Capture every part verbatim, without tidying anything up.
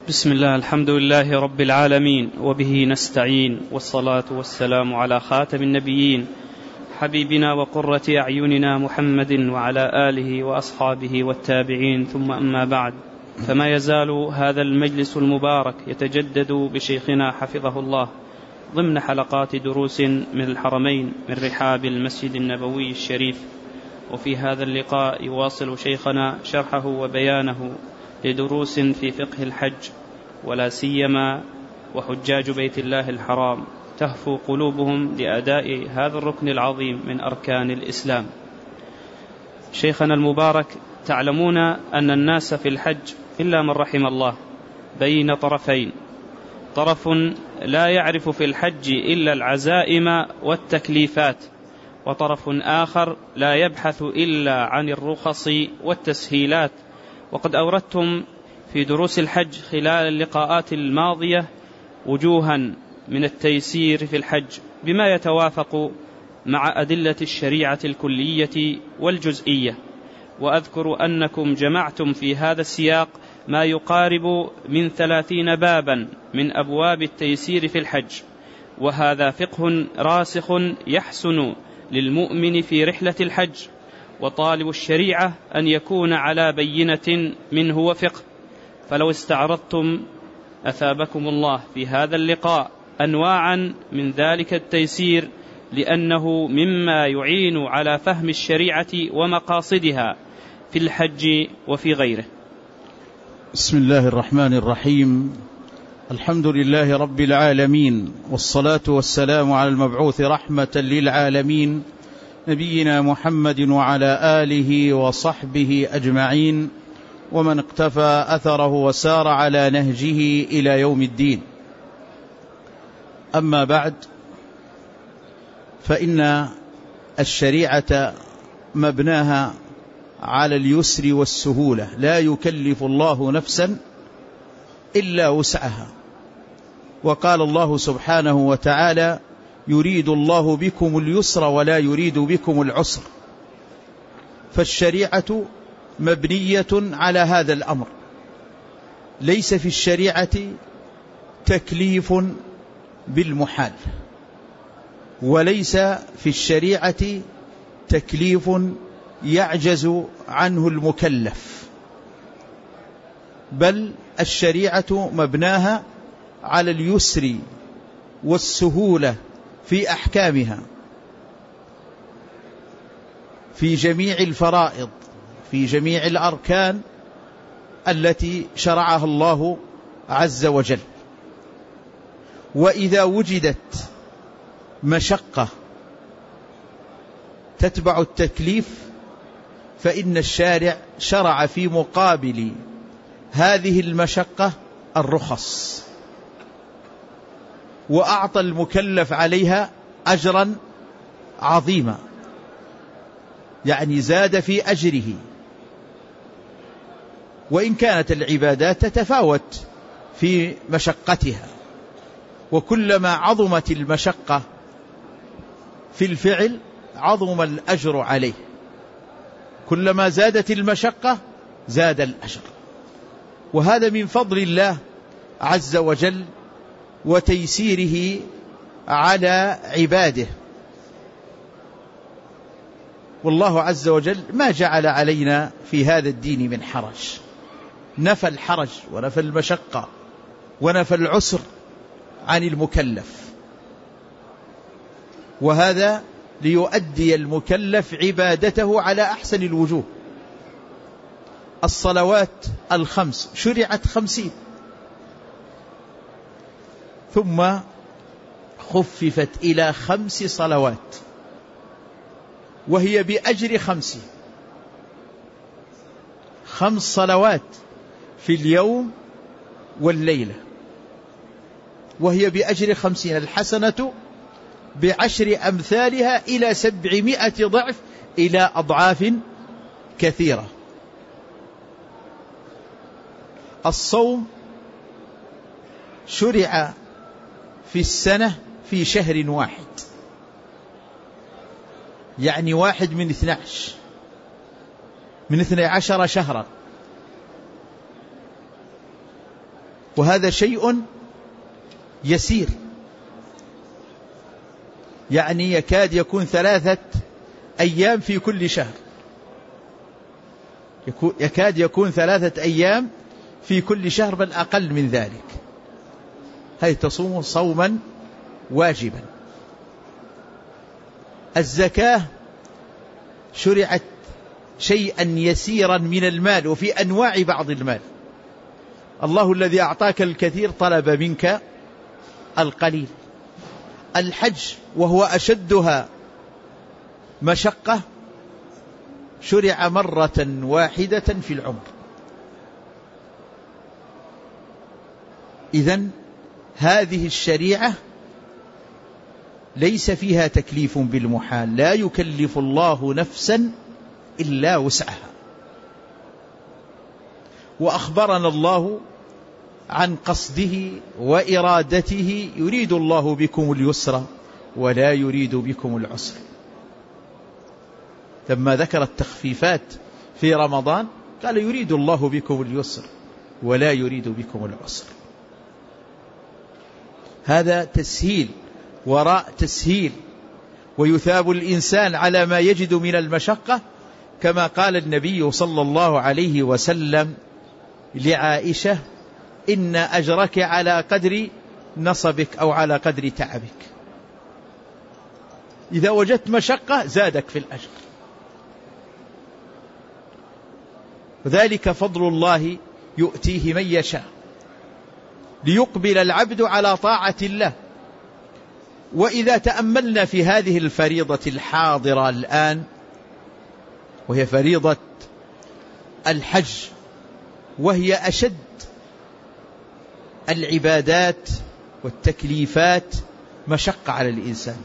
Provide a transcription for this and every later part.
بسم الله، الحمد لله رب العالمين، وبه نستعين، والصلاة والسلام على خاتم النبيين حبيبنا وقرة أعيننا محمد وعلى آله وأصحابه والتابعين، ثم أما بعد. فما يزال هذا المجلس المبارك يتجدد بشيخنا حفظه الله ضمن حلقات دروس من الحرمين من رحاب المسجد النبوي الشريف. وفي هذا اللقاء يواصل شيخنا شرحه وبيانه لدروس في فقه الحج، ولا سيما وحجاج بيت الله الحرام تهفو قلوبهم لأداء هذا الركن العظيم من أركان الإسلام. شيخنا المبارك، تعلمون أن الناس في الحج إلا من رحم الله بين طرفين: طرف لا يعرف في الحج إلا العزائم والتكليفات، وطرف آخر لا يبحث إلا عن الرخص والتسهيلات. وقد أوردتم في دروس الحج خلال اللقاءات الماضية وجوها من التيسير في الحج بما يتوافق مع أدلة الشريعة الكلية والجزئية، وأذكر أنكم جمعتم في هذا السياق ما يقارب من ثلاثين بابا من أبواب التيسير في الحج، وهذا فقه راسخ يحسن للمؤمن في رحلة الحج، وطالب الشريعة أن يكون على بينة منه وفقه. فلو استعرضتم أثابكم الله في هذا اللقاء أنواعا من ذلك التيسير، لأنه مما يعين على فهم الشريعة ومقاصدها في الحج وفي غيره. بسم الله الرحمن الرحيم. الحمد لله رب العالمين، والصلاة والسلام على المبعوث رحمة للعالمين نبينا محمد وعلى آله وصحبه أجمعين، ومن اقتفى أثره وسار على نهجه إلى يوم الدين. أما بعد، فإن الشريعة مبناها على اليسر والسهولة، لا يكلف الله نفسا إلا وسعها. وقال الله سبحانه وتعالى: يريد الله بكم اليسر ولا يريد بكم العسر. فالشريعة مبنية على هذا الأمر، ليس في الشريعة تكليف بالمحال، وليس في الشريعة تكليف يعجز عنه المكلف، بل الشريعة مبناها على اليسر والسهولة في أحكامها، في جميع الفرائض، في جميع الأركان التي شرعها الله عز وجل. وإذا وجدت مشقة تتبع التكليف، فإن الشارع شرع في مقابل هذه المشقة الرخص، وأعطى المكلف عليها أجرا عظيما، يعني زاد في أجره. وإن كانت العبادات تتفاوت في مشقتها، وكلما عظمت المشقة في الفعل عظم الأجر عليه، كلما زادت المشقة زاد الأجر. وهذا من فضل الله عز وجل وتيسيره على عباده. والله عز وجل ما جعل علينا في هذا الدين من حرج، نفى الحرج ونفى المشقة ونفى العسر عن المكلف، وهذا ليؤدي المكلف عبادته على أحسن الوجوه. الصلوات الخمس شرعت خمسين، ثم خففت إلى خمس صلوات، وهي بأجر خمس خمس صلوات في اليوم والليلة، وهي بأجر خمسين. الحسنة بعشر أمثالها إلى سبعمائة ضعف، إلى أضعاف كثيرة. الصوم شرع في السنة في شهر واحد، يعني واحد من اثنى عشر من اثنى عشر شهرا، وهذا شيء يسير، يعني يكاد يكون ثلاثة أيام في كل شهر، يكاد يكون ثلاثة أيام في كل شهر بل أقل من ذلك، هي تصوم صوما واجبا. الزكاة شرعت شيئا يسيرا من المال وفي أنواع بعض المال. الله الذي أعطاك الكثير طلب منك القليل. الحج وهو أشدها مشقة شرع مرة واحدة في العمر. إذن هذه الشريعة ليس فيها تكليف بالمحال، لا يكلف الله نفسا إلا وسعها. وأخبرنا الله عن قصده وإرادته، يريد الله بكم اليسر ولا يريد بكم العسر. لما ذكر التخفيفات في رمضان قال يريد الله بكم اليسر ولا يريد بكم العسر. هذا تسهيل وراء تسهيل، ويثاب الإنسان على ما يجد من المشقة، كما قال النبي صلى الله عليه وسلم لعائشة: إن أجرك على قدر نصبك أو على قدر تعبك. إذا وجدت مشقة زادك في الأجر. وذلك فضل الله يؤتيه من يشاء، ليقبل العبد على طاعة الله. وإذا تأملنا في هذه الفريضة الحاضرة الآن، وهي فريضة الحج، وهي أشد العبادات والتكليفات مشقة على الإنسان،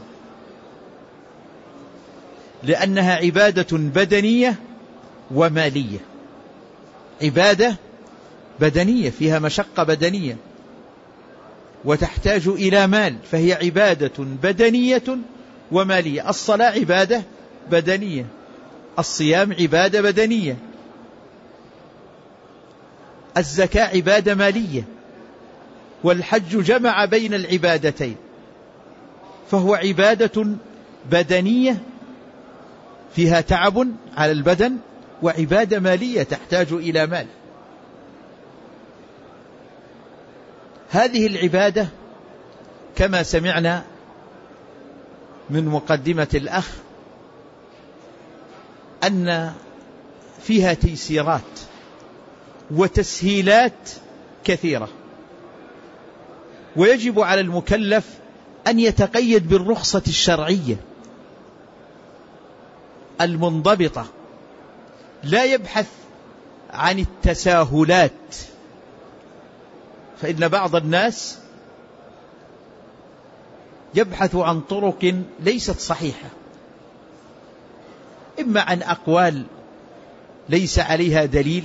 لأنها عبادة بدنية ومالية. عبادة بدنية فيها مشقة بدنية وتحتاج إلى مال، فهي عبادة بدنية ومالية. الصلاة عبادة بدنية، الصيام عبادة بدنية، الزكاة عبادة مالية، والحج جمع بين العبادتين، فهو عبادة بدنية فيها تعب على البدن، وعبادة مالية تحتاج إلى مال. هذه العبادة كما سمعنا من مقدمة الأخ أن فيها تيسيرات وتسهيلات كثيرة، ويجب على المكلف أن يتقيد بالرخصة الشرعية المنضبطة، لا يبحث عن التساهلات. فإن بعض الناس يبحث عن طرق ليست صحيحة، إما عن أقوال ليس عليها دليل،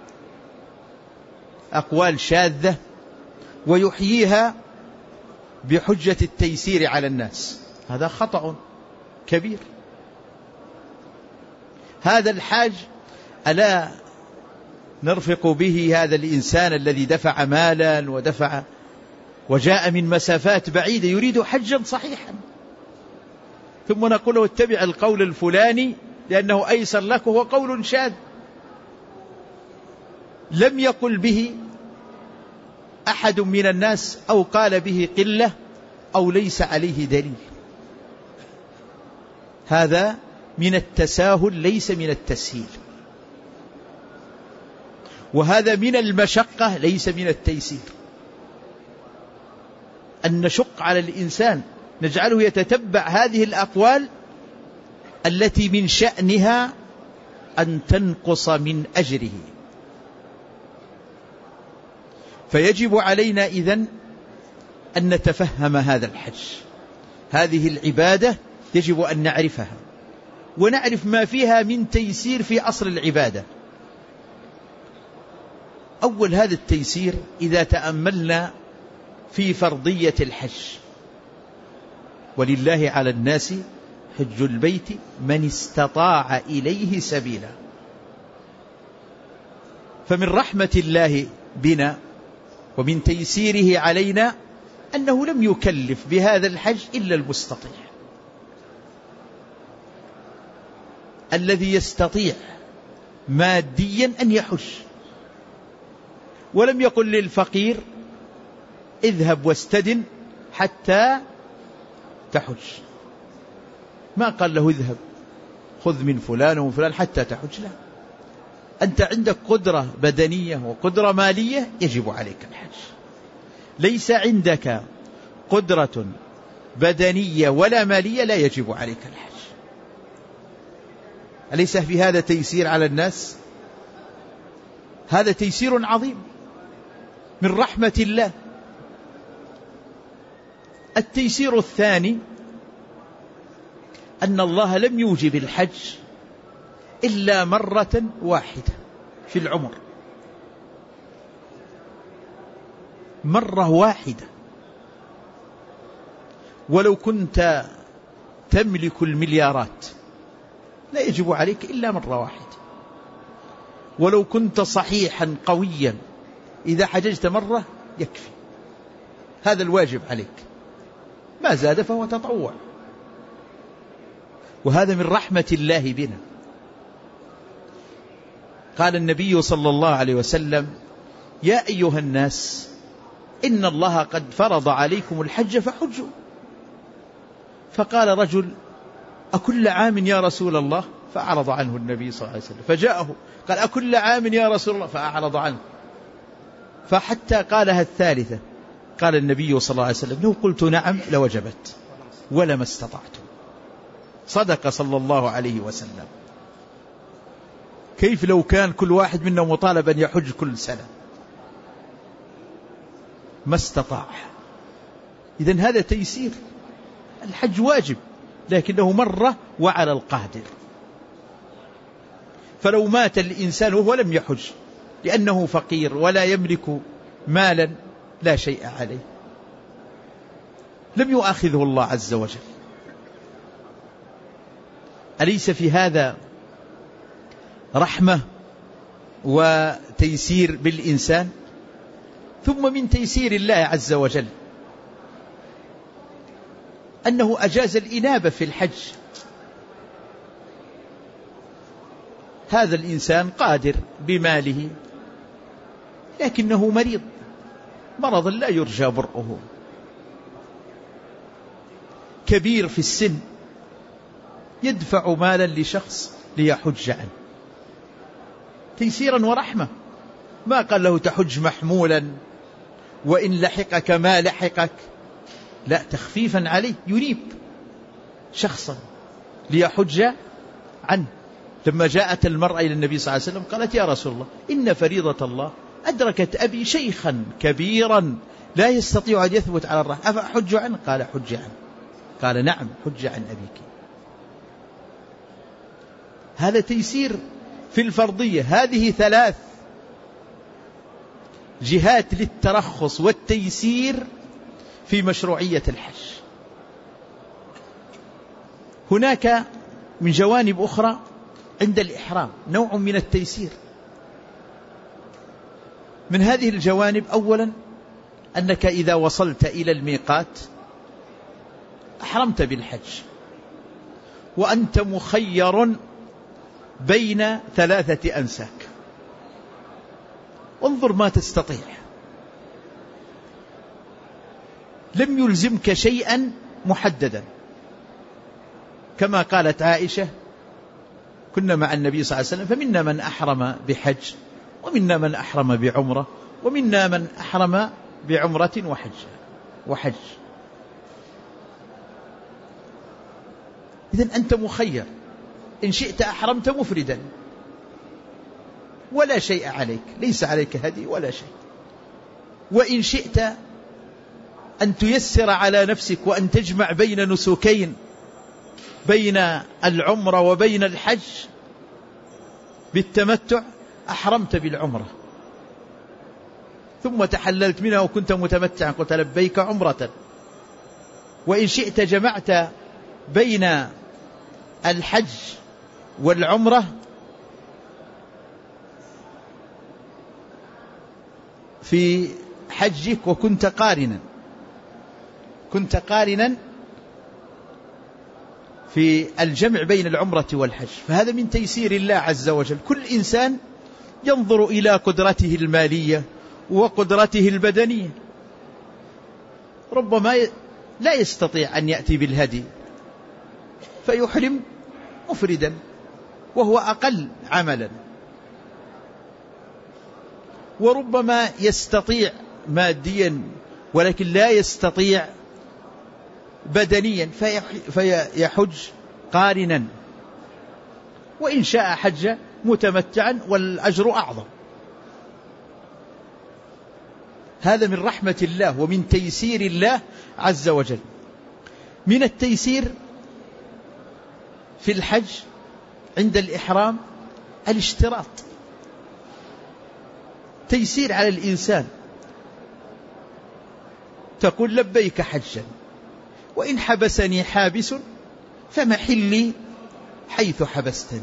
أقوال شاذة، ويحييها بحجة التيسير على الناس. هذا خطأ كبير. هذا الحاج ألا نرفق به هذا الإنسان الذي دفع مالا ودفع وجاء من مسافات بعيدة يريد حجا صحيحا، ثم نقول له اتبع القول الفلاني لأنه أيسر لك، وهو قول شاذ لم يقل به أحد من الناس، أو قال به قلة، أو ليس عليه دليل. هذا من التساهل ليس من التسهيل، وهذا من المشقة ليس من التيسير. أن نشق على الإنسان، نجعله يتتبع هذه الأقوال التي من شأنها أن تنقص من أجره. فيجب علينا إذن أن نتفهم هذا الحج، هذه العبادة يجب أن نعرفها، ونعرف ما فيها من تيسير في أصل العبادة. أول هذا التيسير إذا تأملنا في فرضية الحج: ولله على الناس حج البيت من استطاع إليه سبيلا. فمن رحمة الله بنا ومن تيسيره علينا أنه لم يكلف بهذا الحج إلا المستطيع، الذي يستطيع ماديا أن يحج، ولم يقل للفقير اذهب واستدن حتى تحج، ما قال له اذهب خذ من فلان ومن فلان حتى تحج، لا، أنت عندك قدرة بدنية وقدرة مالية يجب عليك الحج. ليس عندك قدرة بدنية ولا مالية لا يجب عليك الحج. أليس في هذا تيسير على الناس؟ هذا تيسير عظيم من رحمة الله. التيسير الثاني أن الله لم يوجب الحج إلا مرة واحدة في العمر، مرة واحدة. ولو كنت تملك المليارات لا يجب عليك إلا مرة واحدة. ولو كنت صحيحا قويا إذا حججت مرة يكفي، هذا الواجب عليك، ما زاد فهو تطوع. وهذا من رحمة الله بنا. قال النبي صلى الله عليه وسلم يا أيها الناس إن الله قد فرض عليكم الحج فحجوا. فقال رجل أكل عام يا رسول الله؟ فأعرض عنه النبي صلى الله عليه وسلم. فجاءه قال أكل عام يا رسول الله؟ فأعرض عنه. فحتى قالها الثالثة قال النبي صلى الله عليه وسلم لو قلت نعم لوجبت ولما استطعت. صدق صلى الله عليه وسلم. كيف لو كان كل واحد منا مطالب أن يحج كل سنة؟ ما استطاع. إذن هذا تيسير. الحج واجب لكنه مرة وعلى القادر. فلو مات الإنسان وهو لم يحج لأنه فقير ولا يملك مالا لا شيء عليه، لم يؤاخذه الله عز وجل. أليس في هذا رحمة وتيسير بالإنسان؟ ثم من تيسير الله عز وجل أنه أجاز الإنابة في الحج. هذا الإنسان قادر بماله لكنه مريض مرضا لا يرجى برؤه، كبير في السن يدفع مالا لشخص ليحج عنه تيسيرا ورحمة. ما قال له تحج محمولا وإن لحقك ما لحقك، لا، تخفيفا عليه، ينيب شخصا ليحج عنه. لما جاءت المرأة إلى النبي صلى الله عليه وسلم قالت يا رسول الله إن فريضة الله أدركت أبي شيخا كبيرا لا يستطيع أن يثبت على الرحل أفأحج عنه؟ قال حج عنه. قال نعم حج عن أبيك. هذا تيسير في الفرضية. هذه ثلاث جهات للترخص والتيسير في مشروعية الحج. هناك من جوانب أخرى عند الإحرام نوع من التيسير. من هذه الجوانب أولا أنك إذا وصلت إلى الميقات أحرمت بالحج وأنت مخير بين ثلاثة أنساك، انظر ما تستطيع، لم يلزمك شيئا محددا. كما قالت عائشة كنا مع النبي صلى الله عليه وسلم فمنا من أحرم بحج ومنا من أحرم بعمرة ومنا من أحرم بعمرة وحج وحج إذن أنت مخير، إن شئت أحرمت مفردا ولا شيء عليك، ليس عليك هدي ولا شيء، وإن شئت أن تيسر على نفسك وأن تجمع بين نسكين بين العمرة وبين الحج بالتمتع أحرمت بالعمرة ثم تحللت منها وكنت متمتعا قلت لبيك عمرة. وإن شئت جمعت بين الحج والعمرة في حجك وكنت قارنا، كنت قارنا في الجمع بين العمرة والحج، فهذا من تيسير الله عز وجل. كل إنسان ينظر إلى قدرته المالية وقدرته البدنية، ربما لا يستطيع أن يأتي بالهدي فيحرم مفردا وهو أقل عملا، وربما يستطيع ماديا ولكن لا يستطيع بدنيا فيحج قارنا، وإن شاء حج متمتعا والأجر أعظم. هذا من رحمة الله ومن تيسير الله عز وجل. من التيسير في الحج عند الإحرام الاشتراط، تيسير على الإنسان، تقول لبيك حجا وإن حبسني حابس فمحلي حيث حبستني.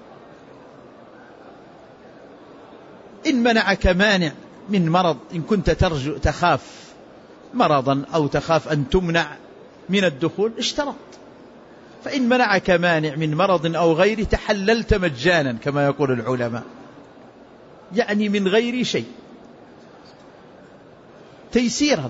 إن منعك مانع من مرض، إن كنت ترجو تخاف مرضا أو تخاف أن تمنع من الدخول اشترط، فإن منعك مانع من مرض أو غيره تحللت مجانا كما يقول العلماء، يعني من غير شيء تيسيرا.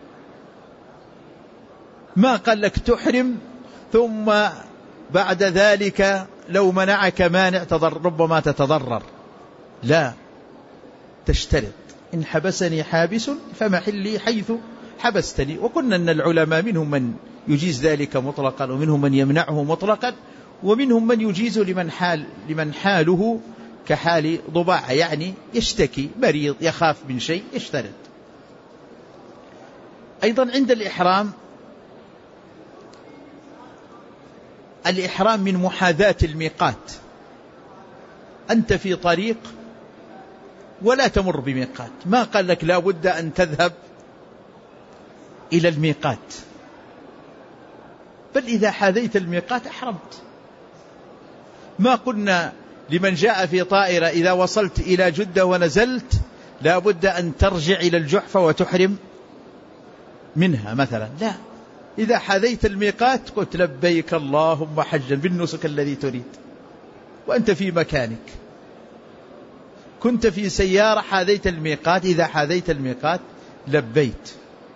ما قال لك تحرم ثم بعد ذلك لو منعك مانع تضر ربما تتضرر، لا، تشترط إن حبسني حابس فمحلي حيث حبستني. وقلنا أن العلماء منهم من يجيز ذلك مطلقا ومنهم من يمنعه مطلقا ومنهم من يجيز لمن حال لمن حاله كحال ضباعة، يعني يشتكي مريض يخاف من شيء يشترط. أيضا عند الإحرام، الإحرام من محاذاة الميقات، أنت في طريق ولا تمر بميقات، ما قال لك لا بد أن تذهب إلى الميقات، بل إذا حاذيت الميقات أحرمت. ما قلنا لمن جاء في طائرة إذا وصلت إلى جدة ونزلت لا بد أن ترجع إلى الجحفة وتحرم منها مثلا، لا، إذا حاذيت الميقات قلت لبيك اللهم حجا بالنسك الذي تريد وأنت في مكانك. كنت في سيارة حاذيت الميقات، إذا حاذيت الميقات لبيت.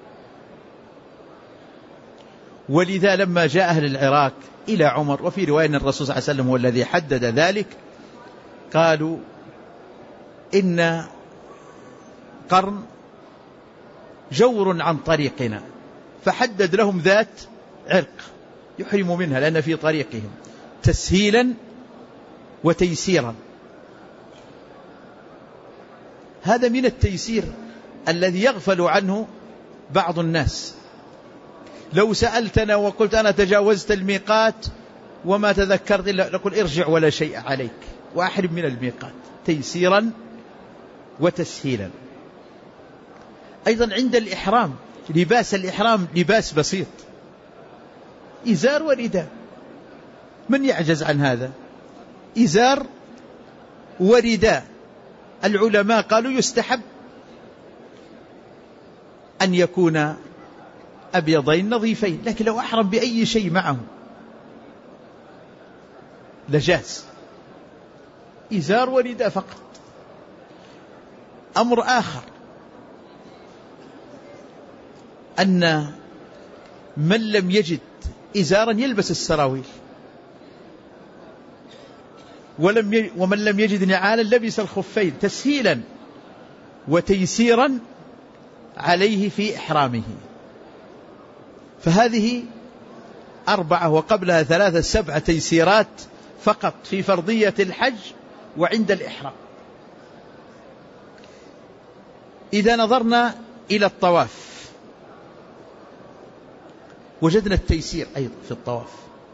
ولذا لما جاء أهل العراق إلى عمر، وفي رواية أن الرسول صلى الله عليه وسلم هو الذي حدد ذلك، قالوا إن قرن جور عن طريقنا، فحدد لهم ذات عرق يحرموا منها لأن في طريقهم، تسهيلا وتيسيرا. هذا من التيسير الذي يغفل عنه بعض الناس. لو سألتنا وقلت أنا تجاوزت الميقات وما تذكرت إلا نقول ارجع ولا شيء عليك وأحرم من الميقات، تيسيرا وتسهيلا. أيضا عند الإحرام، لباس الإحرام لباس بسيط، إزار ورداء، من يعجز عن هذا؟ إزار ورداء. العلماء قالوا يستحب أن يكون أبيضين نظيفين، لكن لو أحرم بأي شيء معه لجاز، إزار ورداء فقط. أمر آخر أن من لم يجد إزارا يلبس السراويل، ولم ي... ومن لم يجد نعالا لبس الخفين، تسهيلا وتيسيرا عليه في إحرامه. فهذه أربعة وقبلها ثلاثة، سبعة تيسيرات فقط في فرضية الحج وعند الإحرام. إذا نظرنا إلى الطواف وجدنا التيسير أيضا في الطواف.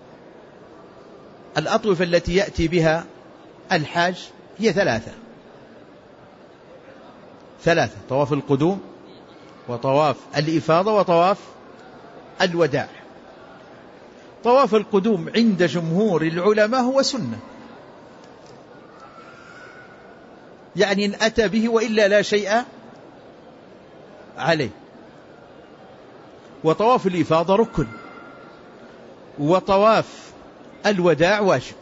الأطوفة التي يأتي بها الحاج هي ثلاثة ثلاثة طواف القدوم وطواف الإفاضة وطواف الوداع. طواف القدوم عند جمهور العلماء هو سنة، يعني إن أتى به وإلا لا شيء عليه. وطواف الإفاضة ركن، وطواف الوداع واجب.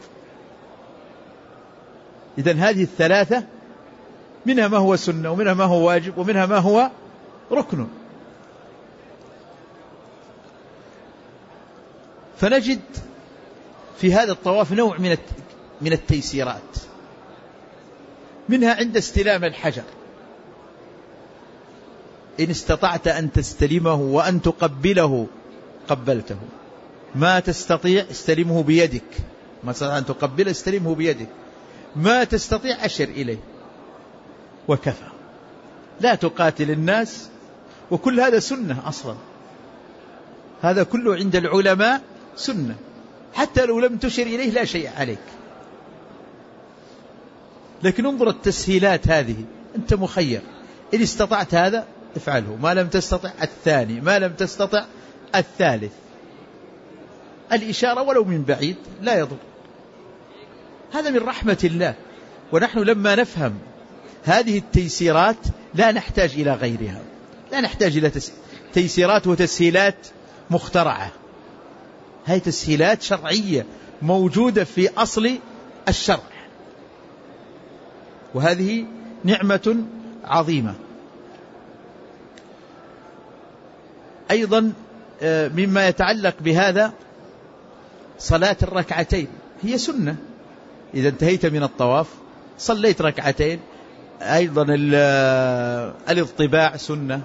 إذن هذه الثلاثة منها ما هو سنة، ومنها ما هو واجب، ومنها ما هو ركن. فنجد في هذا الطواف نوع من من التيسيرات، منها عند استلام الحجر، إن استطعت أن تستلمه وأن تقبله قبلته، ما تستطيع استلمه بيدك، ما تستطيع أن تقبله استلمه بيدك، ما تستطيع أشر إليه وكفى. لا تقاتل الناس، وكل هذا سنة أصلا، هذا كله عند العلماء سنة، حتى لو لم تشر إليه لا شيء عليك. لكن انظر التسهيلات هذه، أنت مخير، إن استطعت هذا افعله، ما لم تستطع الثاني، ما لم تستطع الثالث. الإشارة ولو من بعيد لا يضر. هذا من رحمة الله. ونحن لما نفهم هذه التيسيرات لا نحتاج إلى غيرها، لا نحتاج إلى تيسيرات وتسهيلات مخترعة. هذه تسهيلات شرعية موجودة في أصل الشرع، وهذه نعمة عظيمة. أيضا مما يتعلق بهذا صلاة الركعتين، هي سنة. إذا انتهيت من الطواف صليت ركعتين. أيضا الاضطباع سنة،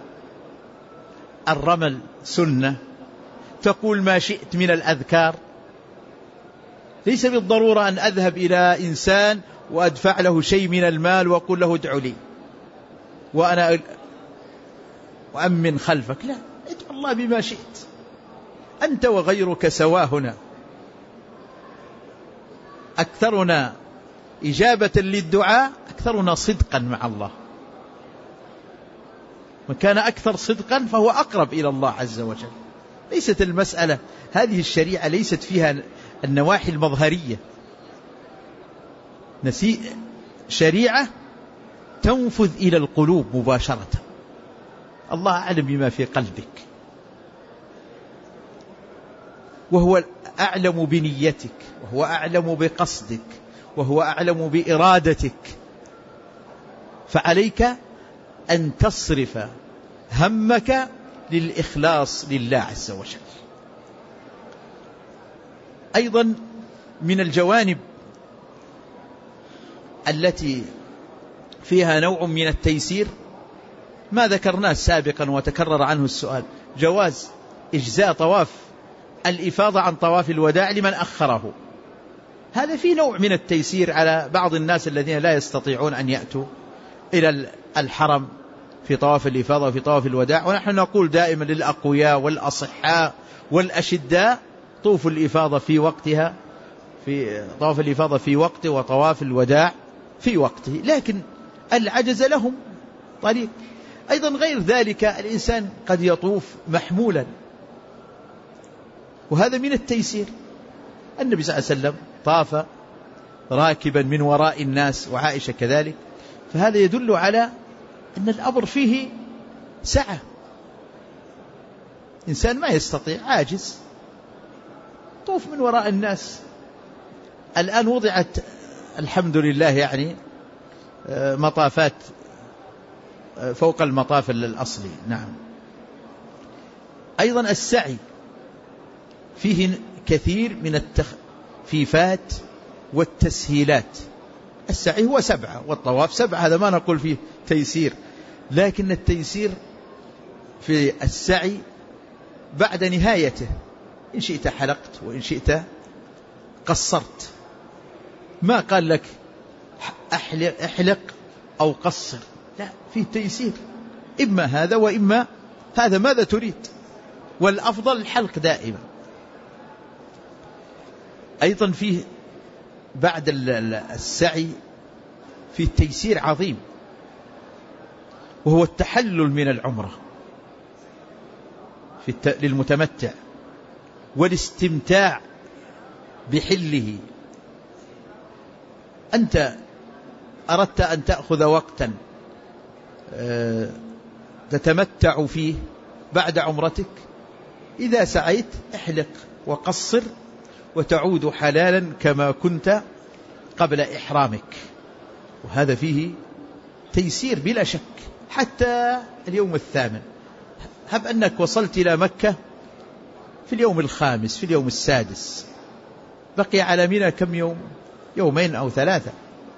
الرمل سنة، تقول ما شئت من الأذكار. ليس بالضرورة أن أذهب إلى إنسان وأدفع له شيء من المال وأقول له ادعو لي وأنا أؤمن خلفك، لا، ادعو الله بما شئت، أنت وغيرك سواء هنا. أكثرنا إجابة للدعاء أكثرنا صدقا مع الله، وكان أكثر صدقا فهو أقرب إلى الله عز وجل. ليست المسألة، هذه الشريعة ليست فيها النواحي المظهرية، نسي شريعة تنفذ إلى القلوب مباشرة. الله أعلم بما في قلبك، وهو أعلم بنيتك، وهو أعلم بقصدك، وهو أعلم بإرادتك. فعليك أن تصرف همك للإخلاص لله عز وجل. أيضا من الجوانب التي فيها نوع من التيسير ما ذكرناه سابقا وتكرر عنه السؤال، جواز إجزاء طواف الإفاضة عن طواف الوداع لمن أخره. هذا فيه نوع من التيسير على بعض الناس الذين لا يستطيعون أن يأتوا إلى الحرم في طواف الإفاضة وفي طواف الوداع. ونحن نقول دائما للأقوياء والأصحاء والأشداء طوفوا الإفاضة في وقتها، في طواف الإفاضة في وقته وطواف الوداع في وقته، لكن العجز لهم طريق. أيضا غير ذلك الإنسان قد يطوف محمولا، وهذا من التيسير. النبي صلى الله عليه وسلم طاف راكبا من وراء الناس، وعائشة كذلك، فهذا يدل على أن الأمر فيه سعة. إنسان ما يستطيع، عاجز، طوف من وراء الناس. الآن وضعت الحمد لله يعني مطافات فوق المطاف الأصلي. نعم. أيضا السعي فيه كثير من التخفيفات والتسهيلات. السعي هو سبعة والطواف سبعة، هذا ما نقول فيه تيسير، لكن التيسير في السعي بعد نهايته، إن شئت حلقت وإن شئت قصرت. ما قال لك أحلق, أحلق أو قصر، لا، فيه تيسير، إما هذا وإما هذا، ماذا تريد؟ والأفضل الحلق دائما. أيضا فيه بعد السعي فيه تيسير عظيم، وهو التحلل من العمرة في الت... للمتمتع، والاستمتاع بحله. أنت أردت أن تأخذ وقتا تتمتع فيه بعد عمرتك، إذا سعيت احلق وقصر وتعود حلالا كما كنت قبل إحرامك. وهذا فيه تيسير بلا شك. حتى اليوم الثامن، هب أنك وصلت إلى مكة في اليوم الخامس، في اليوم السادس، بقي على منى كم يوم؟ يومين أو ثلاثة.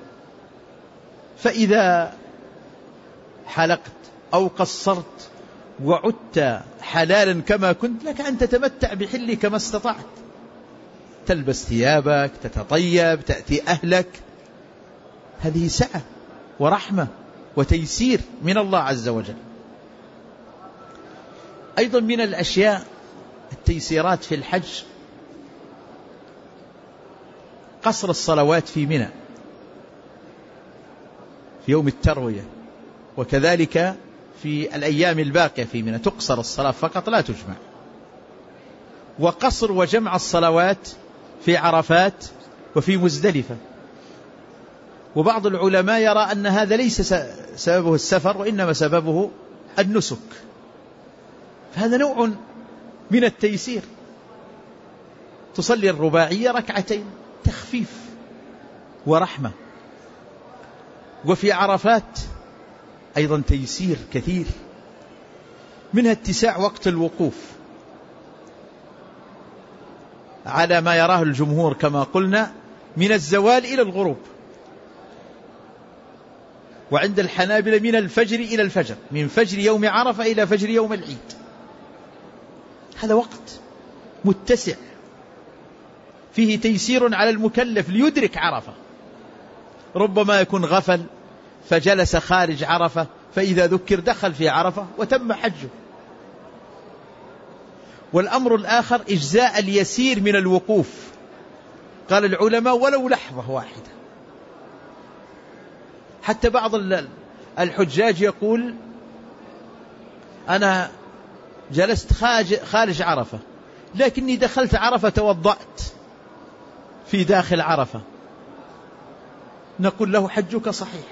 فإذا حلقت أو قصرت وعدت حلالا كما كنت، لك أن تتمتع بحلك ما استطعت، تلبس ثيابك، تتطيب، تأتي أهلك. هذه سعة ورحمة وتيسير من الله عز وجل. أيضا من الأشياء التيسيرات في الحج قصر الصلوات في منى في يوم التروية، وكذلك في الأيام الباقية في منى تقصر الصلاة فقط لا تجمع. وقصر وجمع الصلوات في عرفات وفي مزدلفة. وبعض العلماء يرى أن هذا ليس سببه السفر وإنما سببه النسك، فهذا نوع من التيسير. تصلي الرباعية ركعتين، تخفيف ورحمة. وفي عرفات أيضا تيسير كثير، منها اتساع وقت الوقوف على ما يراه الجمهور كما قلنا من الزوال إلى الغروب، وعند الحنابلة من الفجر إلى الفجر، من فجر يوم عرفة إلى فجر يوم العيد. هذا وقت متسع فيه تيسير على المكلف ليدرك عرفة. ربما يكون غفل فجلس خارج عرفة، فإذا ذكر دخل في عرفة وتم حجه. والأمر الآخر إجزاء اليسير من الوقوف، قال العلماء ولو لحظة واحدة. حتى بعض الحجاج يقول أنا جلست خارج عرفة لكني دخلت عرفة توضأت في داخل عرفة، نقول له حجك صحيح،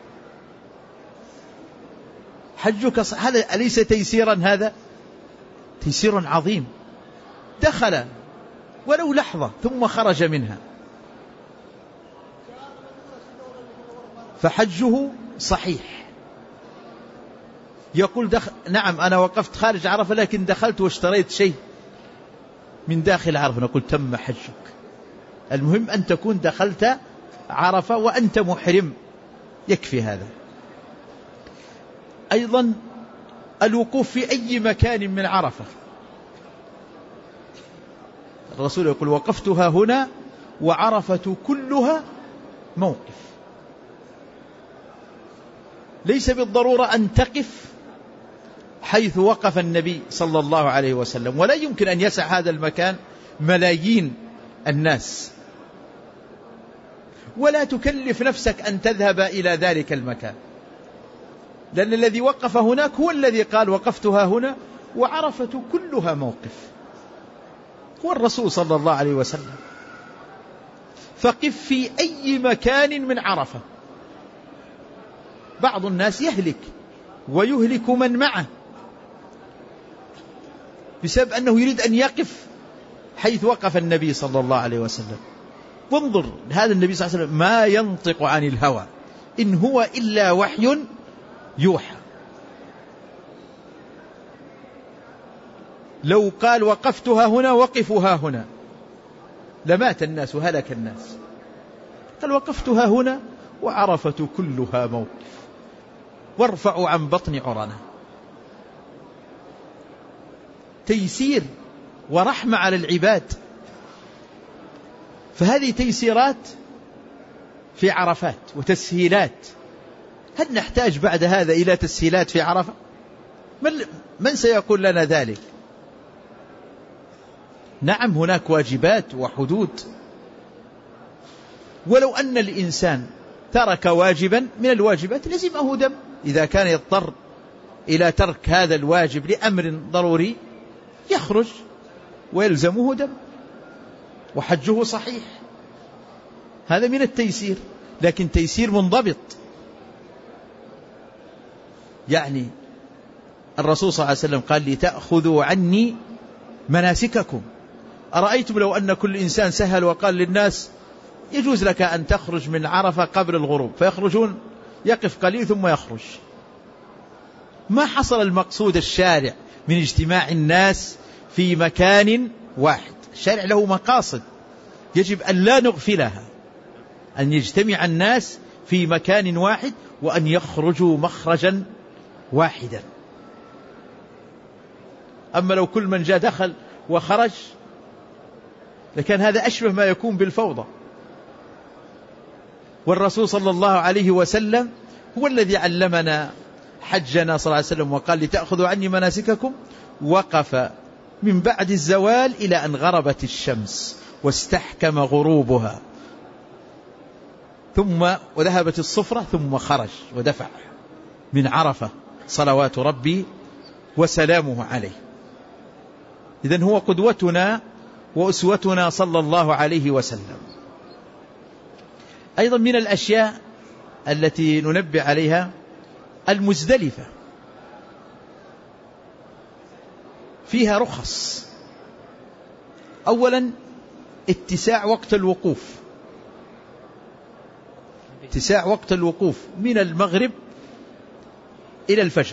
حجك صحيح. هذا أليس تيسيرا؟ هذا تيسير عظيم. دخل ولو لحظة ثم خرج منها، فحجه صحيح. يقول دخل نعم أنا وقفت خارج عرفة لكن دخلت واشتريت شيء من داخل عرفة، نقول تم حجك. المهم أن تكون دخلت عرفة وأنت محرم، يكفي هذا. أيضا الوقوف في أي مكان من عرفة، الرسول يقول وقفتها هنا وعرفة كلها موقف. ليس بالضرورة أن تقف حيث وقف النبي صلى الله عليه وسلم، ولا يمكن أن يسع هذا المكان ملايين الناس، ولا تكلف نفسك أن تذهب إلى ذلك المكان، لأن الذي وقف هناك هو الذي قال وقفتها هنا وعرفة كلها موقف، هو الرسول صلى الله عليه وسلم. فقف في أي مكان من عرفة. بعض الناس يهلك ويهلك من معه بسبب أنه يريد أن يقف حيث وقف النبي صلى الله عليه وسلم. وانظر هذا النبي صلى الله عليه وسلم ما ينطق عن الهوى إن هو إلا وحي يوحى. لو قال وقفتها هنا وقفها هنا لمات الناس وهلك الناس. قال وقفتها هنا وعرفة كلها موقف، وارفعوا عن بطن عرنة. تيسير ورحمة على العباد. فهذه تيسيرات في عرفات وتسهيلات. هل نحتاج بعد هذا إلى تسهيلات في عرفة؟ من سيقول لنا ذلك؟ نعم هناك واجبات وحدود، ولو أن الإنسان ترك واجبا من الواجبات لزمه دم، إذا كان يضطر إلى ترك هذا الواجب لأمر ضروري يخرج ويلزمه دم وحجه صحيح. هذا من التيسير، لكن تيسير منضبط. يعني الرسول صلى الله عليه وسلم قال لتأخذوا عني مناسككم. أرأيتم لو أن كل إنسان سهل وقال للناس يجوز لك أن تخرج من عرفة قبل الغروب، فيخرجون، يقف قليل ثم يخرج، ما حصل المقصود الشارع من اجتماع الناس في مكان واحد. الشارع له مقاصد يجب أن لا نغفلها، أن يجتمع الناس في مكان واحد وأن يخرجوا مخرجا واحدا. أما لو كل من جاء دخل وخرج لكان هذا أشبه ما يكون بالفوضى. والرسول صلى الله عليه وسلم هو الذي علمنا حجنا صلى الله عليه وسلم وقال لتأخذوا عني مناسككم، وقف من بعد الزوال إلى أن غربت الشمس واستحكم غروبها، ثم وذهبت الصفرة ثم خرج ودفع من عرفة صلوات ربي وسلامه عليه. إذن هو قدوتنا وأسوتنا صلى الله عليه وسلم. أيضا من الأشياء التي ننبه عليها المزدلفة، فيها رخص. أولا اتساع وقت الوقوف، اتساع وقت الوقوف من المغرب إلى الفجر.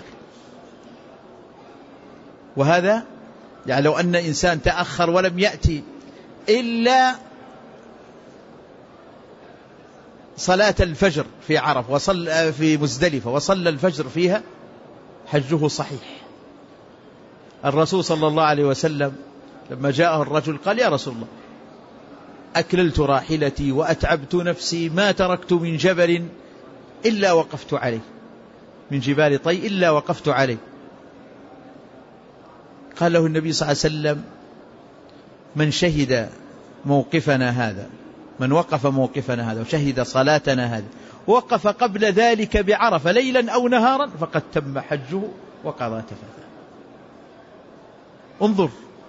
وهذا يعني لو أن إنسان تأخر ولم يأتي إلا صلاة الفجر في عرف وصل في مزدلفة وصلى الفجر فيها حجه صحيح. الرسول صلى الله عليه وسلم لما جاءه الرجل قال يا رسول الله أكللت راحلتي وأتعبت نفسي ما تركت من جبل إلا وقفت عليه، من جبال طي إلا وقفت عليه. قال له النبي صلى الله عليه وسلم من شهد موقفنا هذا، من وقف موقفنا هذا وشهد صلاتنا هذا وقف قبل ذلك بعرفة ليلا أو نهارا فقد تم حجه وقضى تفثه. انظر،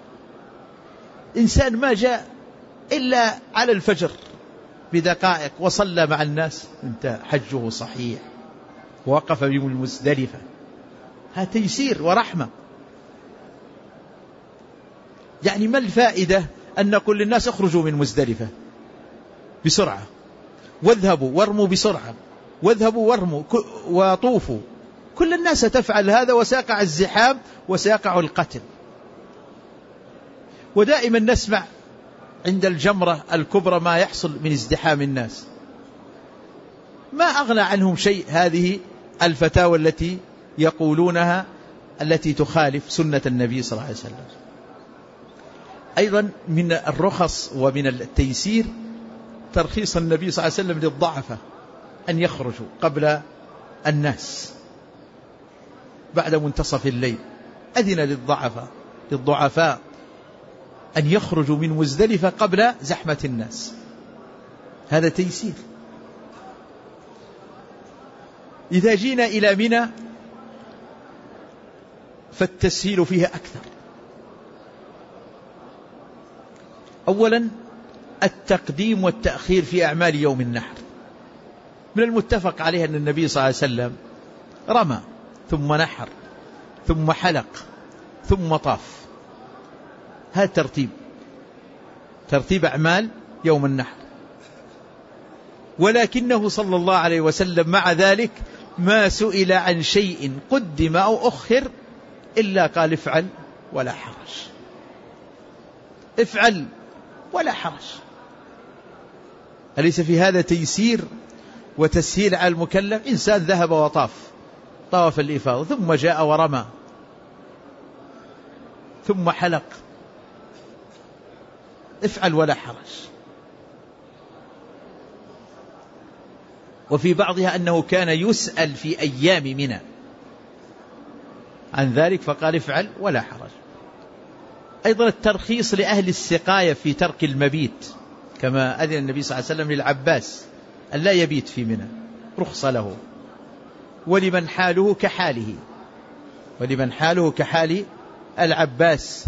إنسان ما جاء إلا على الفجر بدقائق وصلى مع الناس انت حجه صحيح، ووقف بمزدلفة. هذا تيسير ورحمة. يعني ما الفائدة أن نقول للناس اخرجوا من مزدلفة بسرعة، واذهبوا وارموا بسرعة، واذهبوا وارموا وطوفوا. كل الناس تفعل هذا وسيقع الزحام وسيقع القتل. ودائما نسمع عند الجمرة الكبرى ما يحصل من ازدحام الناس، ما أغنى عنهم شيء هذه الفتاوى التي يقولونها التي تخالف سنة النبي صلى الله عليه وسلم. أيضا من الرخص ومن التيسير ترخيص النبي صلى الله عليه وسلم للضعفة أن يخرجوا قبل الناس بعد منتصف الليل. أذن للضعفاء للضعفاء أن يخرجوا من مزدلفة قبل زحمة الناس. هذا تيسير. إذا جينا إلى منى فالتسهيل فيها أكثر. أولا التقديم والتأخير في أعمال يوم النحر. من المتفق عليه أن النبي صلى الله عليه وسلم رمى ثم نحر ثم حلق ثم طاف. هذا ترتيب ترتيب أعمال يوم النحر. ولكنه صلى الله عليه وسلم مع ذلك ما سئل عن شيء قدم أو أخر إلا قال افعل ولا حرج، افعل ولا حرج. أليس في هذا تيسير وتسهيل على المكلف؟ إنسان ذهب وطاف طواف الإفاضة ثم جاء ورمى ثم حلق، افعل ولا حرج. وفي بعضها أنه كان يسأل في أيام منى عن ذلك فقال افعل ولا حرج. أيضا الترخيص لأهل السقاية في ترك المبيت، كما أذن النبي صلى الله عليه وسلم للعباس أن لا يبيت في منى، رخص له. ولمن حاله كحاله ولمن حاله كحال العباس.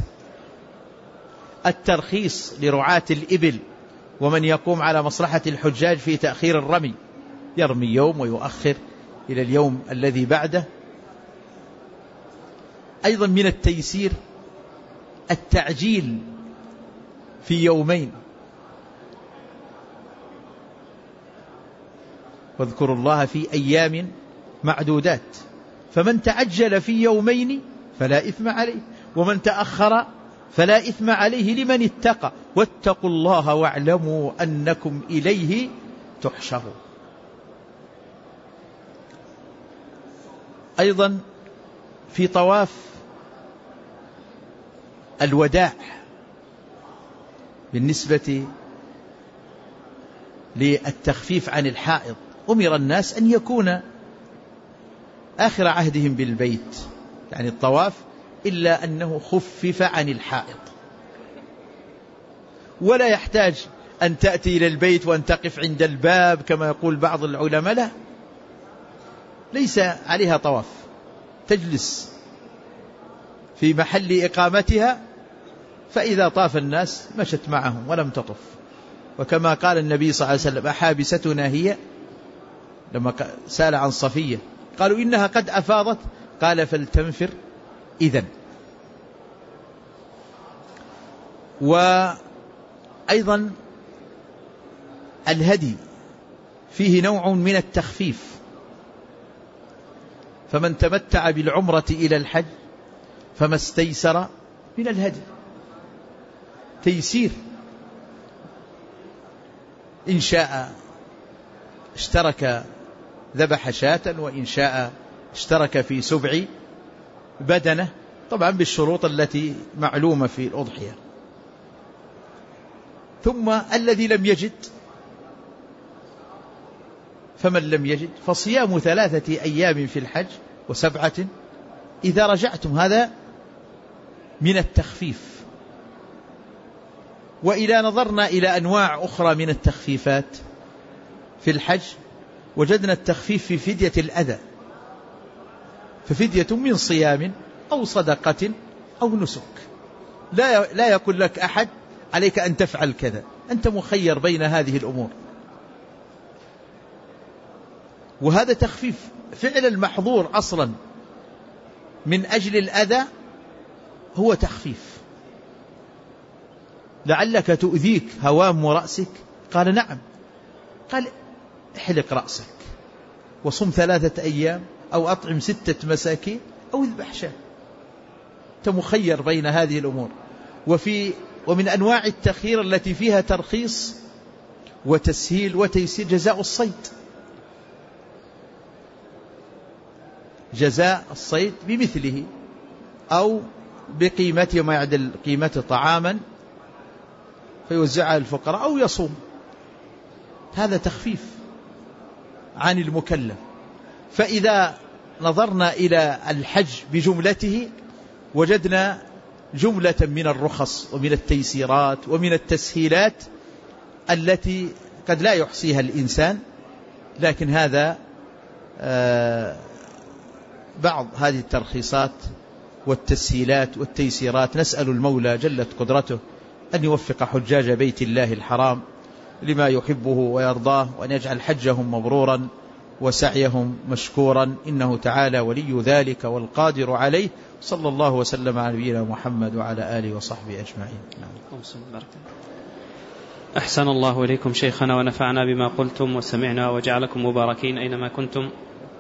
الترخيص لرعاة الإبل ومن يقوم على مصلحة الحجاج في تأخير الرمي، يرمي يوم ويؤخر إلى اليوم الذي بعده. أيضا من التيسير التعجيل في يومين، واذكروا الله في أيام معدودات، فمن تعجل في يومين فلا إثم عليه، ومن تأخر فلا إثم عليه لمن اتقى، واتقوا الله واعلموا أنكم إليه تحشرون. أيضا في طواف الوداع بالنسبة للتخفيف عن الحائض، أمر الناس أن يكون آخر عهدهم بالبيت، يعني الطواف، إلا أنه خفف عن الحائض، ولا يحتاج أن تأتي إلى البيت وأن تقف عند الباب كما يقول بعض العلماء، لا، ليس عليها طواف، تجلس في محل إقامتها، فإذا طاف الناس مشت معهم ولم تطف. وكما قال النبي صلى الله عليه وسلم: أحابستنا هي؟ لما سأل عن صفية قالوا إنها قد أفاضت، قال: فلتنفر إذن. وأيضا الهدي فيه نوع من التخفيف، فمن تمتع بالعمرة إلى الحج فما استيسر من الهدي، تيسير، إن شاء اشترك ذبح شاة، وإن شاء اشترك في سبع بدنه، طبعا بالشروط التي معلومة في الأضحية. ثم الذي لم يجد، فمن لم يجد فصيام ثلاثة أيام في الحج وسبعة إذا رجعتم، هذا من التخفيف. وإذا نظرنا إلى أنواع أخرى من التخفيفات في الحج، وجدنا التخفيف في فدية الأذى، ففدية من صيام أو صدقة أو نسك، لا لا يقول لك أحد عليك أن تفعل كذا، أنت مخير بين هذه الأمور، وهذا تخفيف. فعل المحظور أصلا من أجل الأذى هو تخفيف. لعلك تؤذيك هوام رأسك، قال: نعم. قال: احلق رأسك وصم ثلاثة أيام، أو أطعم ستة مساكين، أو اذبح شاة. أنت مخير بين هذه الأمور. وفي ومن أنواع التخيير التي فيها ترخيص وتسهيل وتيسير جزاء الصيد، جزاء الصيد بمثله أو بقيمته ما يعدل قيمته طعاما فيوزعها الفقراء، أو يصوم، هذا تخفيف عن المكلف. فإذا نظرنا إلى الحج بجملته وجدنا جملة من الرخص ومن التيسيرات ومن التسهيلات التي قد لا يحصيها الإنسان، لكن هذا آه بعض هذه الترخيصات والتسهيلات والتيسيرات. نسأل المولى جلت قدرته أن يوفق حجاج بيت الله الحرام لما يحبه ويرضاه، وأن يجعل حجهم مبرورا وسعيهم مشكورا، إنه تعالى ولي ذلك والقادر عليه. صلى الله وسلم على نبينا محمد وعلى آله وصحبه أجمعين. أحسن الله إليكم شيخنا، ونفعنا بما قلتم وسمعنا وجعلكم مباركين أينما كنتم.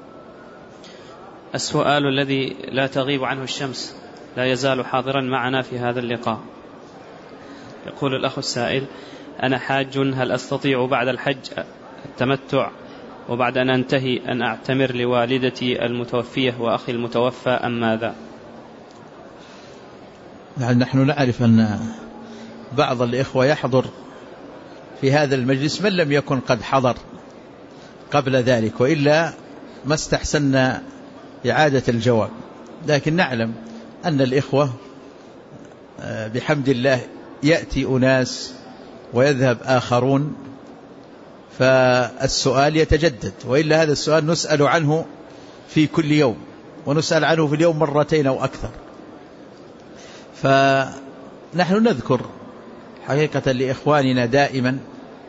السؤال الذي لا تغيب عنه الشمس لا يزال حاضرا معنا في هذا اللقاء. يقول الأخ السائل: أنا حاج، هل أستطيع بعد الحج التمتع وبعد أن أنتهي أن أعتمر لوالدتي المتوفية وأخي المتوفى أم ماذا؟ نحن نعرف أن بعض الإخوة يحضر في هذا المجلس من لم يكن قد حضر قبل ذلك، وإلا ما استحسنا إعادة الجواب. لكن نعلم أن الإخوة بحمد الله يأتي أناس ويذهب آخرون، فالسؤال يتجدد، وإلا هذا السؤال نسأل عنه في كل يوم، ونسأل عنه في اليوم مرتين أو أكثر. فنحن نذكر حقيقة لإخواننا دائما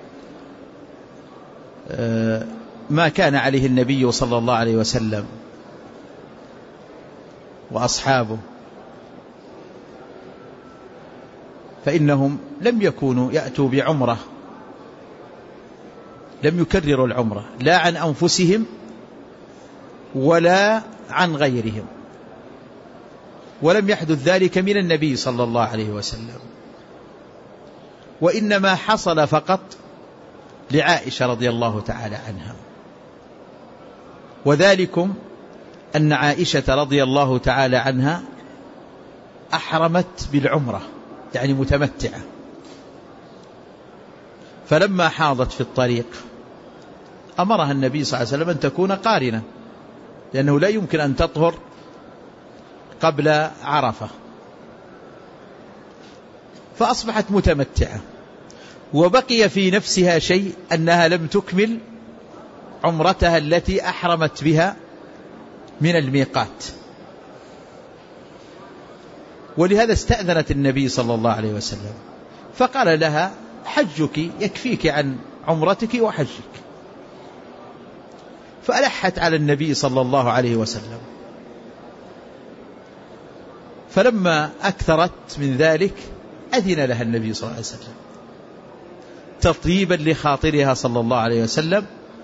ما كان عليه النبي صلى الله عليه وسلم وأصحابه فإنهم لم يكونوا يأتوا بعمرة، لم يكرروا العمرة لا عن أنفسهم ولا عن غيرهم، ولم يحدث ذلك من النبي صلى الله عليه وسلم، وإنما حصل فقط لعائشة رضي الله تعالى عنها. وذلكم أن عائشة رضي الله تعالى عنها أحرمت بالعمرة، يعني متمتعة، فلما حاضت في الطريق أمرها النبي صلى الله عليه وسلم أن تكون قارنة، لأنه لا يمكن أن تطهر قبل عرفة، فأصبحت متمتعة، وبقي في نفسها شيء أنها لم تكمل عمرتها التي أحرمت بها من الميقات، ولهذا استأذنت النبي صلى الله عليه وسلم فقال لها حجك يكفيك عن عمرتك وحجك، فألحت على النبي صلى الله عليه وسلم، فلما أكثرت من ذلك أذن لها النبي صلى الله عليه وسلم تطيبا لخاطرها صلى الله عليه وسلم،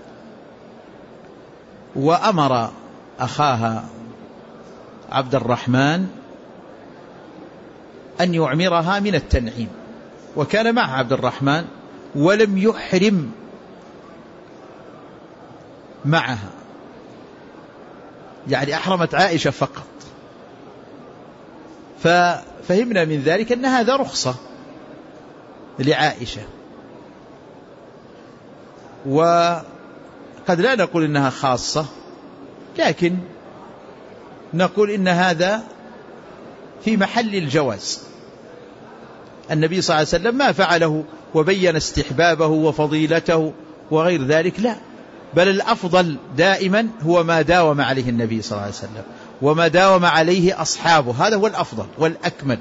وأمر أخاها عبد الرحمن أن يعمرها من التنعيم، وكان معه عبد الرحمن ولم يحرم معها، يعني أحرمت عائشة فقط. ففهمنا من ذلك أن هذا رخصة لعائشة، وقد لا نقول إنها خاصة، لكن نقول إن هذا في محل الجواز. النبي صلى الله عليه وسلم ما فعله وبين استحبابه وفضيلته وغير ذلك، لا، بل الأفضل دائما هو ما داوم عليه النبي صلى الله عليه وسلم وما داوم عليه أصحابه، هذا هو الأفضل والأكمل.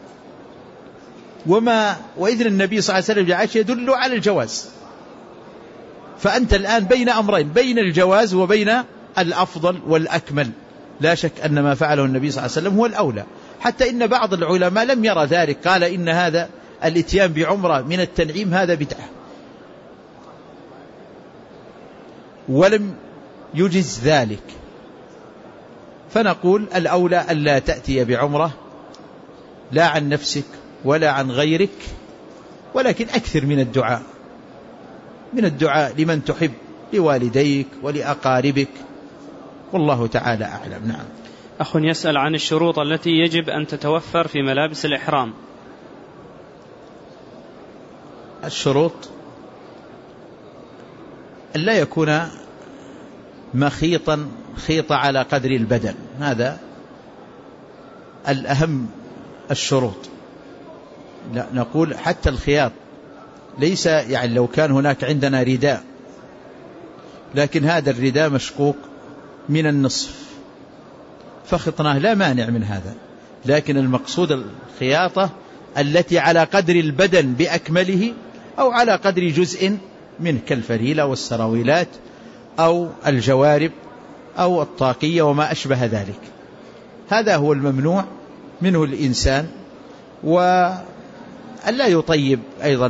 وما وإذن النبي صلى الله عليه وسلم لعائشة يدل على الجواز، فأنت الآن بين أمرين، بين الجواز وبين الأفضل والأكمل. لا شك أن ما فعله النبي صلى الله عليه وسلم هو الأولى، حتى إن بعض العلماء لم يرى ذلك، قال إن هذا الاتيان بعمرة من التنعيم هذا بدعة، ولم يجز ذلك. فنقول الأولى ألا تأتي بعمرة لا عن نفسك ولا عن غيرك، ولكن أكثر من الدعاء، من الدعاء لمن تحب، لوالديك ولأقاربك، والله تعالى أعلم. نعم. أخ يسأل عن الشروط التي يجب أن تتوفر في ملابس الإحرام. الشروط أن لا يكون مخيطا خيط على قدر البدن، هذا الأهم الشروط. لا نقول حتى الخياط ليس، يعني لو كان هناك عندنا رداء لكن هذا الرداء مشقوق من النصف فخطناه لا مانع من هذا، لكن المقصود الخياطة التي على قدر البدن بأكمله أو على قدر جزء منه كالفريلة والسراويلات أو الجوارب أو الطاقية وما أشبه ذلك، هذا هو الممنوع منه الإنسان. وألا يطيب أيضا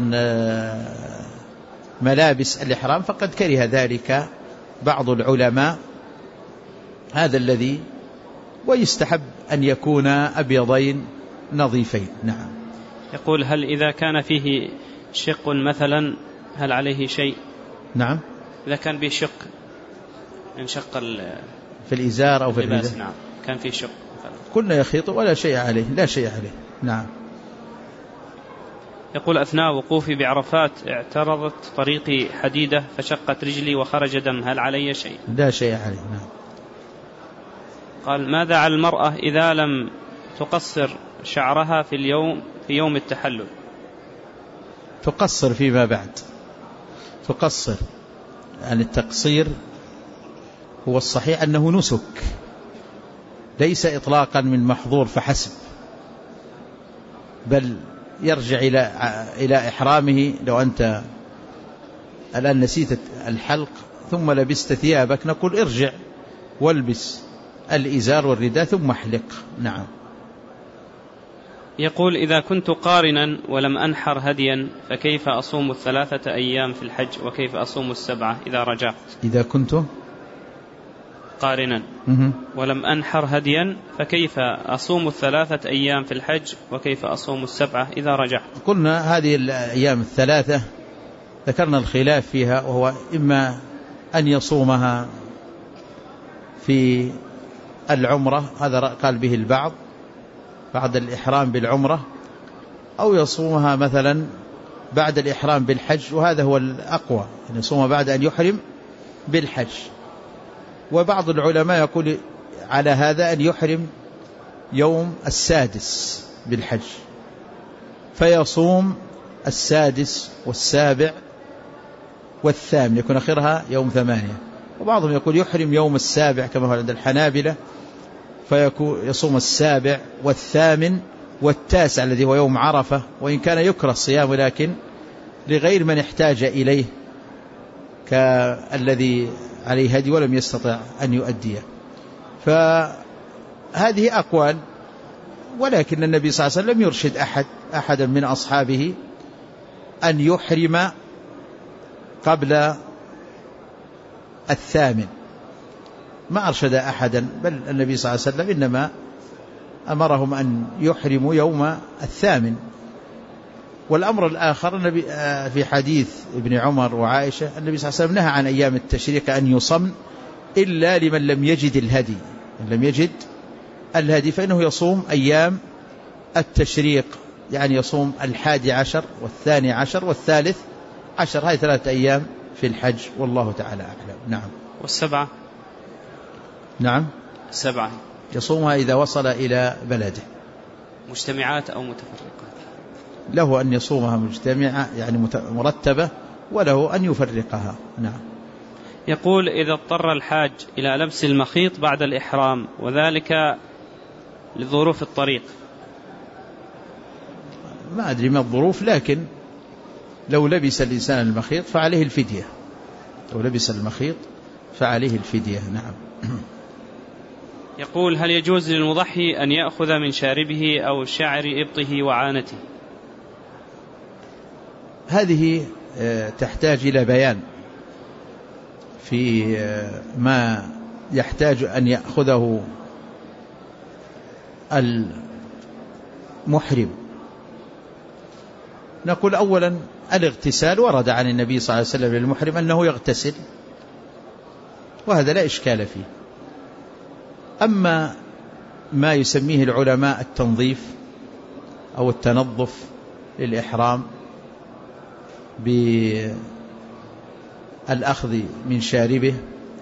ملابس الإحرام، فقد كره ذلك بعض العلماء، هذا الذي ويستحب أن يكون أبيضين نظيفين. نعم. يقول هل إذا كان فيه شق مثلا هل عليه شيء؟ نعم. إذا كان به شق انشق في الإزار أو في اللباس، نعم، كان فيه شق كنا يخيط ولا شيء عليه، لا شيء عليه. نعم. يقول أثناء وقوفي بعرفات اعترضت طريقي حديدة فشقت رجلي وخرج دم، هل علي شيء؟ لا شيء عليه. نعم. قال ماذا على المرأة إذا لم تقصر شعرها في اليوم في يوم التحلل؟ تقصر فيما بعد، تقصر، يعني التقصير هو الصحيح أنه نسك ليس إطلاقا من محظور فحسب، بل يرجع إلى إلى إحرامه. لو أنت الآن نسيت الحلق ثم لبست ثيابك نقول ارجع والبس الإزار والرداء ثم احلق. نعم. يقول: إذا كنت قارنا ولم أنحر هديا فكيف أصوم الثلاثة أيام في الحج وكيف أصوم السبعة إذا رجعت؟ إذا كنت قارنا ولم أنحر هديا فكيف أصوم الثلاثة أيام في الحج وكيف أصوم السبعة إذا رجعت؟ قلنا هذه الأيام الثلاثة ذكرنا الخلاف فيها، وهو إما أن يصومها في العمرة، هذا قال به البعض بعد الإحرام بالعمرة، أو يصومها مثلا بعد الإحرام بالحج، وهذا هو الأقوى، أن يصومها بعد أن يحرم بالحج. وبعض العلماء يقول على هذا أن يحرم يوم السادس بالحج فيصوم السادس والسابع والثامن، يكون آخرها يوم ثمانية. وبعضهم يقول يحرم يوم السابع كما هو عند الحنابلة فيصوم السابع والثامن والتاسع الذي هو يوم عرفة، وإن كان يكره الصيام لكن لغير من احتاج إليه كالذي عليه هدي ولم يستطع أن يؤديه. فهذه أقوال، ولكن النبي صلى الله عليه وسلم يرشد أحد أحدا من أصحابه أن يحرم قبل الثامن، ما أرشد أحدا، بل النبي صلى الله عليه وسلم إنما أمرهم أن يحرموا يوم الثامن. والأمر الآخر النبي في حديث ابن عمر وعائشة النبي صلى الله عليه وسلم نهى عن أيام التشريق أن يصم إلا لمن لم يجد الهدي، من لم يجد الهدي فإنه يصوم أيام التشريق، يعني يصوم الحادي عشر والثاني عشر والثالث عشر، هذه ثلاثة أيام في الحج، والله تعالى أعلم. نعم. والسبعة؟ نعم السبعة يصومها إذا وصل إلى بلده. مجتمعات أو متفرقات؟ له أن يصومها مجتمعة يعني مرتبة، وله أن يفرقها. نعم. يقول: إذا اضطر الحاج إلى لبس المخيط بعد الإحرام وذلك لظروف الطريق. ما أدري ما الظروف، لكن لو لبس الإنسان المخيط فعليه الفدية، لو لبس المخيط فعليه الفدية. نعم. يقول: هل يجوز للمضحي أن يأخذ من شاربه أو شعر إبطه وعانته؟ هذه تحتاج إلى بيان في ما يحتاج أن يأخذه المحرم. نقول أولا الاغتسال ورد عن النبي صلى الله عليه وسلم للمحرم أنه يغتسل، وهذا لا إشكال فيه. أما ما يسميه العلماء التنظيف أو التنظف للإحرام بالأخذ من شاربه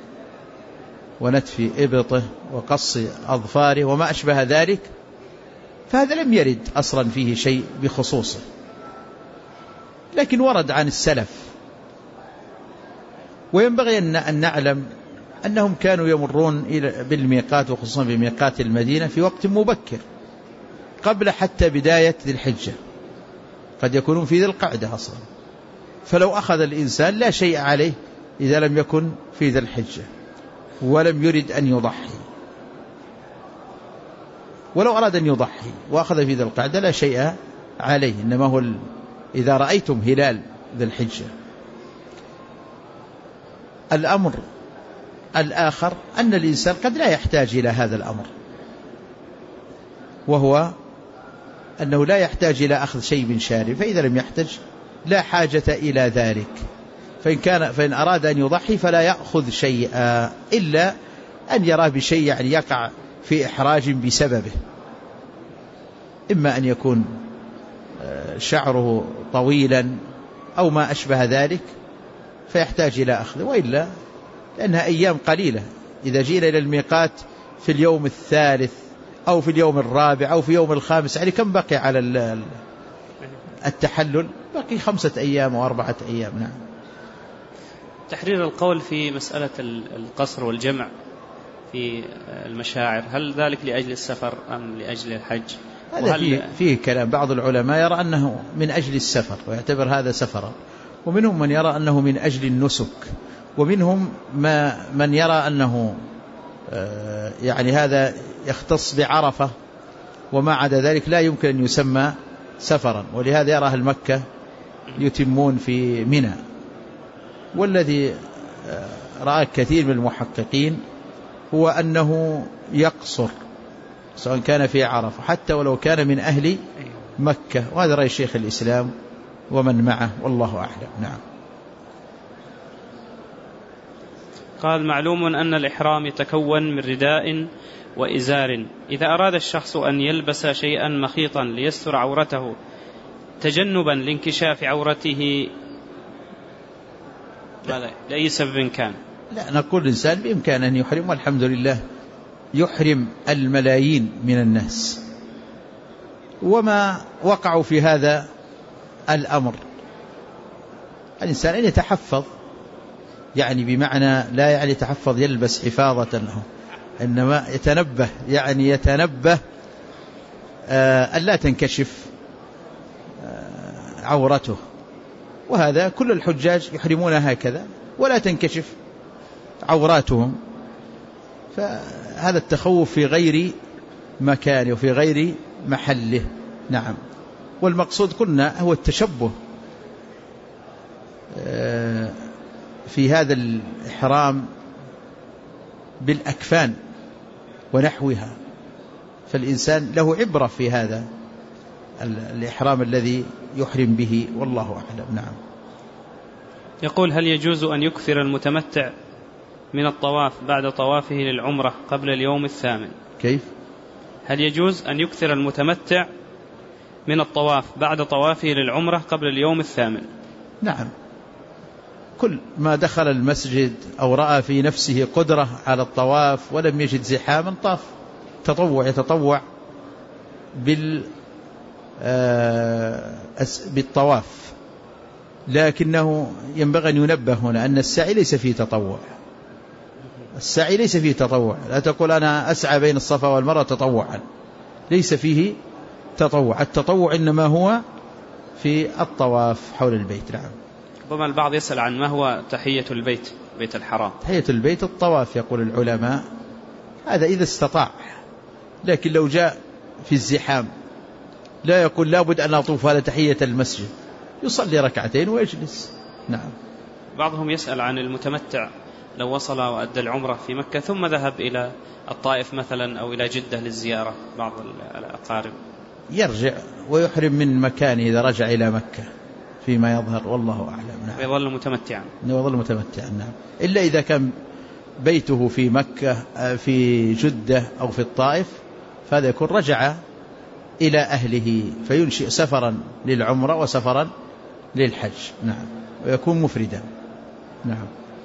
ونتف إبطه وقص أظفاره وما أشبه ذلك، فهذا لم يرد أصلا فيه شيء بخصوصه، لكن ورد عن السلف. وينبغي أن نعلم أنهم كانوا يمرون بالميقات، وخصوصا بميقات المدينة، في وقت مبكر قبل حتى بداية ذي الحجة، قد يكونون في ذي القعدة أصلا، فلو أخذ الإنسان لا شيء عليه إذا لم يكن في ذي الحجة ولم يرد أن يضحي. ولو أراد أن يضحي وأخذ في ذي القعدة لا شيء عليه، إنما هو إذا رأيتم هلال ذي الحجة. الأمر الآخر أن الإنسان قد لا يحتاج إلى هذا الأمر، وهو أنه لا يحتاج إلى أخذ شيء من شارب، فإذا لم يحتاج لا حاجة إلى ذلك. فإن كان فإن أراد أن يضحي فلا يأخذ شيئا إلا أن يراه بشيء يعني يقع في إحراج بسببه، إما أن يكون شعره طويلا أو ما أشبه ذلك فيحتاج إلى أخذه، وإلا لأنها أيام قليلة. إذا جينا إلى الميقات في اليوم الثالث أو في اليوم الرابع أو في يوم الخامس، يعني كم بقي على التحلل؟ بقي خمسة أيام وأربعة أيام. نعم. تحرير القول في مسألة القصر والجمع في المشاعر، هل ذلك لأجل السفر أم لأجل الحج؟ هذا فيه, فيه كلام. بعض العلماء يرى أنه من أجل السفر ويعتبر هذا سفرا، ومنهم من يرى أنه من أجل النسك، ومنهم ما من يرى أنه يعني هذا يختص بعرفة وما عدا ذلك لا يمكن أن يسمى سفرا، ولهذا يرى أهل مكة يتمون في منى. والذي رأى كثير من المحققين هو أنه يقصر سواء كان في عرفة حتى ولو كان من أهل مكة، وهذا رأي شيخ الإسلام ومن معه والله أعلم. نعم. قال: معلوم أن الإحرام يتكون من رداء وإزار، إذا أراد الشخص أن يلبس شيئا مخيطا ليستر عورته تجنبا لانكشاف عورته لأي سبب كان، لا، نقول الإنسان بإمكانه أن يحرم، والحمد لله يحرم الملايين من الناس، وما وقعوا في هذا الأمر. الإنسان أن يتحفظ، يعني بمعنى لا يعني يتحفظ يلبس حفاظة له، إنما يتنبه، يعني يتنبه آه ألا تنكشف آه عورته. وهذا كل الحجاج يحرمون هكذا ولا تنكشف عوراتهم، فهذا التخوف في غير مكانه وفي غير محله. نعم. والمقصود قلنا هو التشبه في هذا الإحرام بالأكفان ونحوها، فالإنسان له عبرة في هذا الإحرام الذي يحرم به والله أعلم. نعم. يقول: هل يجوز أن يكثر المتمتع من الطواف بعد طوافه للعمرة قبل اليوم الثامن؟ كيف؟ هل يجوز أن يكثر المتمتع من الطواف بعد طوافه للعمرة قبل اليوم الثامن؟ نعم، كل ما دخل المسجد أو رأى في نفسه قدرة على الطواف ولم يجد زحاما طاف تطوع، يتطوع بال بالطواف. لكنه ينبغي أن ينبه هنا أن السعي ليس فيه تطوع، السعي ليس فيه تطوع. لا تقول أنا أسعى بين الصفا والمروة تطوعا، ليس فيه تطوع. التطوع إنما هو في الطواف حول البيت. نعم. ربما البعض يسأل عن ما هو تحية البيت، بيت الحرام. تحية البيت الطواف يقول العلماء، هذا إذا استطاع، لكن لو جاء في الزحام لا يقول لابد أن أطوف هذا تحية المسجد، يصلي ركعتين ويجلس. نعم. بعضهم يسأل عن المتمتع لو وصل وأدى العمرة في مكة ثم ذهب إلى الطائف مثلا أو إلى جدة للزيارة بعض الأقارب، يرجع ويحرم من مكانه إذا رجع إلى مكة فيما يظهر والله أعلم. نعم. ويظل متمتعا. ويظل متمتعا. نعم. إلا إذا كان بيته في مكة في جدة أو في الطائف فهذا يكون رجع إلى أهله فينشئ سفرا للعمرة وسفرا للحج. نعم. ويكون مفردا. نعم.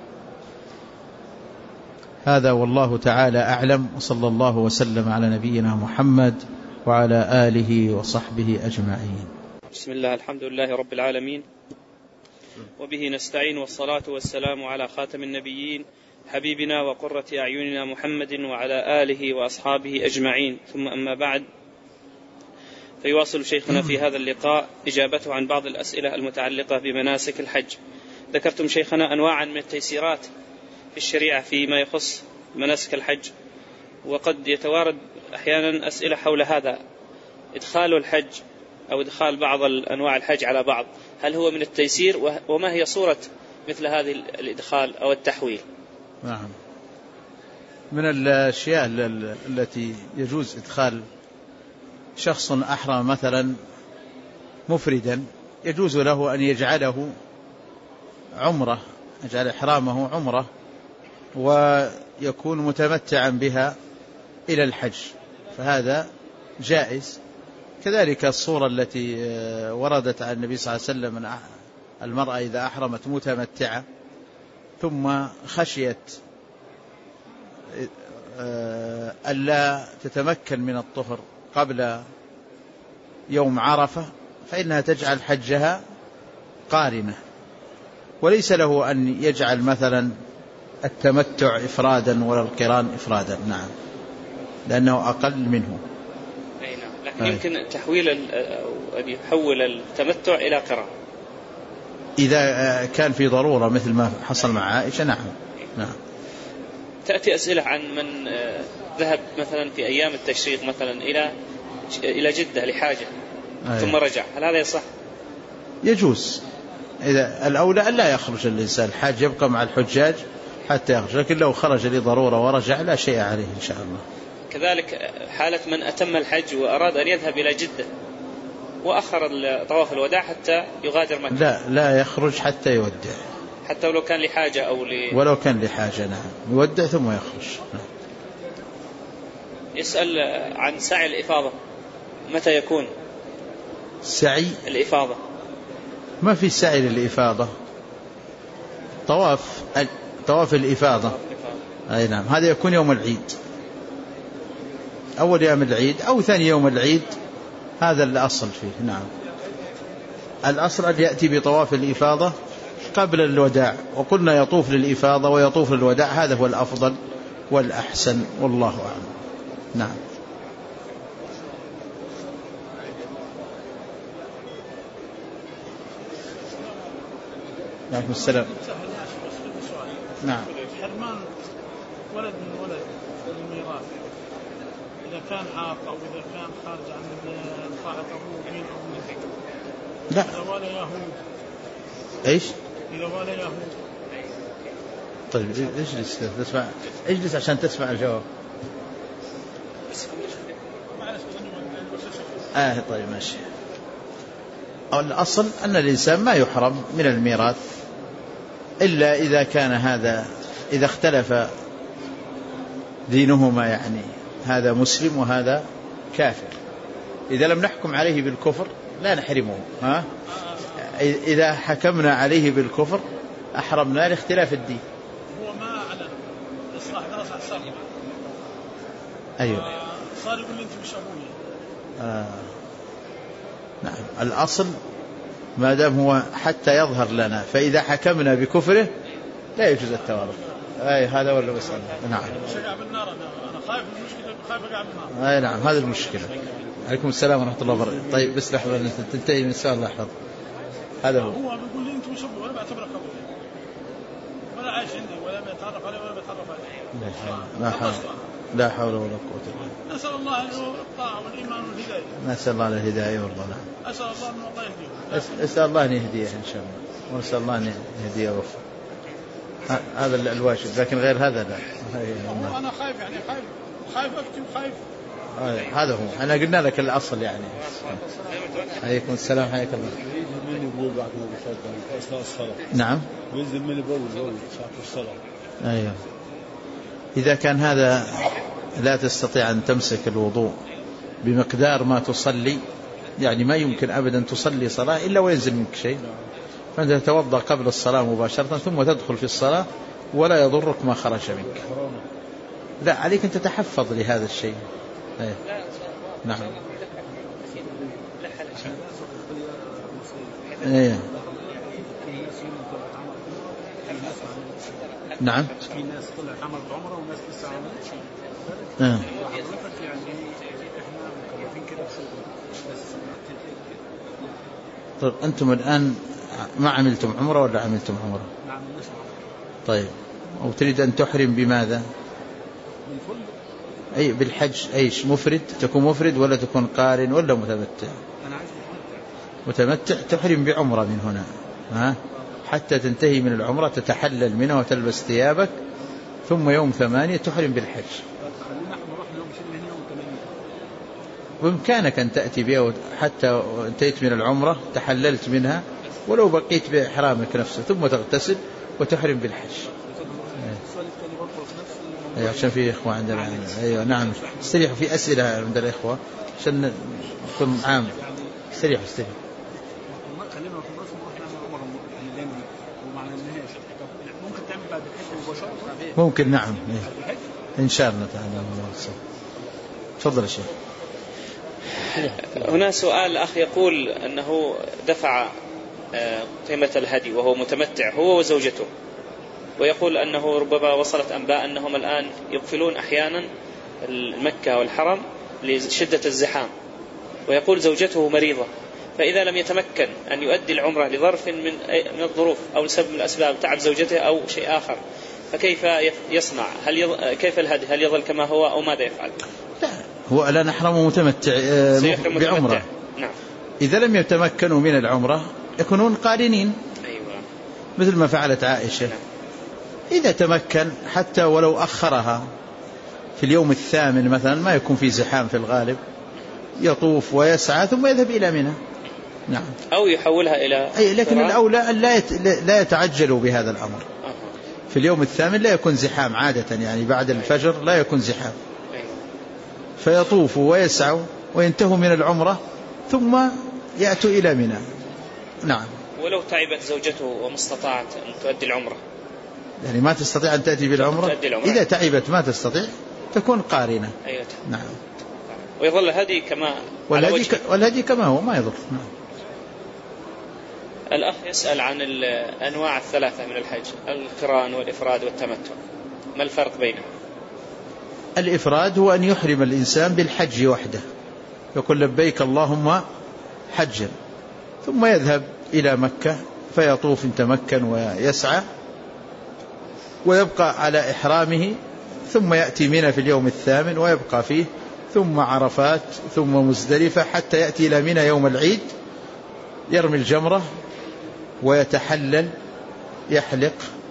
هذا والله تعالى أعلم، وصلى الله وسلم على نبينا محمد وعلى آله وصحبه أجمعين. بسم الله، الحمد لله رب العالمين، وبه نستعين، والصلاة والسلام على خاتم النبيين حبيبنا وقرة أعيننا محمد وعلى آله وأصحابه أجمعين، ثم أما بعد، فيواصل شيخنا في هذا اللقاء إجابته عن بعض الأسئلة المتعلقة بمناسك الحج. ذكرتم شيخنا أنواعا من التيسيرات في الشريعة فيما يخص مناسك الحج، وقد يتوارد أحيانا أسئلة حول هذا، إدخال الحج أو إدخال بعض أنواع الحج على بعض، هل هو من التيسير؟ وما هي صورة مثل هذه الإدخال أو التحويل؟ نعم. من الأشياء التي يجوز إدخال شخص أحرم مثلا مفردا، يجوز له أن يجعله عمرة، يجعل إحرامه عمرة ويكون متمتعا بها إلى الحج، فهذا جائز. كذلك الصورة التي وردت عن النبي صلى الله عليه وسلم من المرأة إذا أحرمت متمتعة ثم خشيت ألا تتمكن من الطهر قبل يوم عرفة فإنها تجعل حجها قارنة، وليس له أن يجعل مثلا التمتع إفرادا ولا القران إفرادا. نعم، لأنه أقل منه. لكن يمكن تحويل أن يحول التمتع إلى قران إذا كان في ضرورة مثل ما حصل مع عائشة. نعم. نعم. تأتي أسئلة عن من ذهب مثلا في أيام التشريق مثلا إلى إلى جدة لحاجة أيه. ثم رجع، هل هذا يصح؟ يجوز. إذا الأولى أن لا يخرج الإنسان، الحاج يبقى مع الحجاج حتى يخرج، لكن لو خرج لضرورة ورجع لا شيء عليه إن شاء الله. كذلك حالة من أتم الحج وأراد أن يذهب إلى جدة وأخر طواف الوداع حتى يغادر مكة، لا لا يخرج حتى يودع، حتى ولو كان لحاجة أو ل... ولو كان لحاجة نعم، يودع ثم يخرج. نعم. يسأل عن سعي الإفاضة، متى يكون سعي الإفاضة؟ ما في سعي للإفاضة، طواف طواف الإفاضة أي نعم، هذا يكون يوم العيد، أول يوم العيد أو ثاني يوم العيد، هذا الأصل فيه. نعم، الأصل أن يأتي بطواف الإفاضة قبل الوداع، وقلنا يطوف للإفاضة ويطوف للوداع، هذا هو الأفضل والأحسن والله أعلم. نعم. عليكم السلام. نعم. حرمان ولد من ولد الميراث إذا كان عاق أو إذا كان خارج عن طاعة أبوه دين أو من، لا. إذا والى يهود. إيش؟ إذا والى يهود. طيب اجلس تسمع، اجلس عشان تسمع الجواب. آه طيب ماشي. الأصل أن الإنسان ما يحرم من الميراث إلا إذا كان هذا، إذا اختلف دينهما، يعني هذا مسلم وهذا كافر، إذا لم نحكم عليه بالكفر لا نحرمه. ها؟ إذا حكمنا عليه بالكفر أحرمنا لاختلاف الدين. هو ما أعلن إصلاح درس أحسن. أيوه. صار يقول أنت مش أبوي. آه. نعم، الأصل ما دام هو حتى يظهر لنا، فإذا حكمنا بكفره لا يجوز التوارث. أي هذا ولا مسألة. نعم. شجع بالنار، أنا خايف من المشكلة، خايف أقع بالنار. أي نعم، هذا المشكلة. عليكم السلام ورحمة الله وبركاته. طيب بس لحظة تنتهي من السؤال، الله يحفظ. هذا هو. هو بيقول لي أنت مش أبوي ولا بعتبرك أبوي، ولا عايش عندي ولا بيتعرف علي ولا بيتعرف علي. لا حول لا حول ولا قوة إلا بالله. نسأل الله الطاعة والإيمان والهداية. نسأل الله الهداية والله. نعم. أسأل الله أن الله يهديه. أسأل الله أن يهديه إن شاء الله، ونسأل الله أن يهديه وفق. هذا الواجب، لكن غير هذا لا. هو أنا خايف، يعني خايف خايف أفتي وخايف. هذا هو، أنا قلنا لك الأصل يعني. عليكم السلام، حياك الله. من يقول بعد ما بيصلي أثناء الصلاة. نعم. بينزل من يقول يقول ساعة الصلاة. أيوه. إذا كان هذا لا تستطيع أن تمسك الوضوء بمقدار ما تصلي، يعني ما يمكن أبدا تصلي صلاة إلا وينزل منك شيء، فأنت تتوضأ قبل الصلاة مباشرة ثم تدخل في الصلاة ولا يضرك ما خرج منك. لا، عليك أن تتحفظ لهذا الشيء. أيه. نعم. أيه. نعم. في ناس طلعت عملت عمره وناس لسه عملت شيء. آه. حضرتك يعني احنا مكلفين كده بس. طيب أنتم الآن ما عملتم عمره ولا عملتم عمره؟ نعم نسمع. طيب، وتريد أن تحرم بماذا؟ بالفل. أي بالحج، أيش مفرد؟ تكون مفرد ولا تكون قارن ولا متمتع؟ أنا عايز متمتع. متمتع تحرم بعمرة من هنا، ها؟ حتى تنتهي من العمرة تتحلل منها وتلبس ثيابك، ثم يوم ثمانية تحرم بالحج. خلينا نروح يوم سنة يوم ثمانية. بإمكانك أن تأتي بها حتى انتهيت من العمرة تحللت منها، ولو بقيت بإحرامك نفسه ثم تغتسل وتحرم بالحج. أيوة، عشان في إخوة عندنا. أيوة نعم، استريحوا في أسئلة عند الإخوة عشان نكون عام. استريحوا استريحوا. ممكن تعمل بعد الحج مباشرة؟ ممكن نعم، إن شاء الله تعالى. تفضل يا شيخ. هنا سؤال أخ يقول أنه دفع قيمة الهدي وهو متمتع هو وزوجته، ويقول أنه ربما وصلت أنباء أنهم الآن يقفلون أحيانا مكة والحرم لشدة الزحام، ويقول زوجته مريضة، فإذا لم يتمكن أن يؤدي العمرة لظرف من من الظروف أو لسبب من الأسباب، تعب زوجته أو شيء آخر، فكيف يصنع؟ هل يض... كيف الهدي؟ هل يظل كما هو أو ماذا يفعل؟ لا، هو لا نحرم متمتع بعمرة. نعم. إذا لم يتمكنوا من العمرة يكونون قارنين. أيوة. مثل ما فعلت عائشة. نعم. إذا تمكن حتى ولو أخرها في اليوم الثامن مثلا ما يكون في زحام في الغالب يطوف ويسعى ثم يذهب إلى منى. نعم. أو يحولها إلى أي لكن الأولى أن لا لا يتعجلوا بهذا الأمر. في اليوم الثامن لا يكون زحام عادة، يعني بعد الفجر لا يكون زحام، فيطوفوا ويسعوا وينتهوا من العمرة ثم يأتوا إلى منى. نعم. ولو تعبت زوجته وما استطاعت أن تؤدي العمرة، يعني ما تستطيع أن تأتي بالعمرة، إذا تعبت ما تستطيع تكون قارنة. أيوة. نعم. ويظل الهدي كما والهدي, ك... والهدي كما هو ما يضر. نعم. الأخ يسأل عن الأنواع الثلاثة من الحج، القران والإفراد والتمتع، ما الفرق بينهم؟ الإفراد هو أن يحرم الإنسان بالحج وحده، يقول لبيك اللهم حجا، ثم يذهب إلى مكة فيطوف إن تمكن ويسعى ويبقى على إحرامه، ثم يأتي منى في اليوم الثامن ويبقى فيه، ثم عرفات، ثم مزدلفة، حتى يأتي إلى منى يوم العيد يرمي الجمرة ويتحلل، يحلق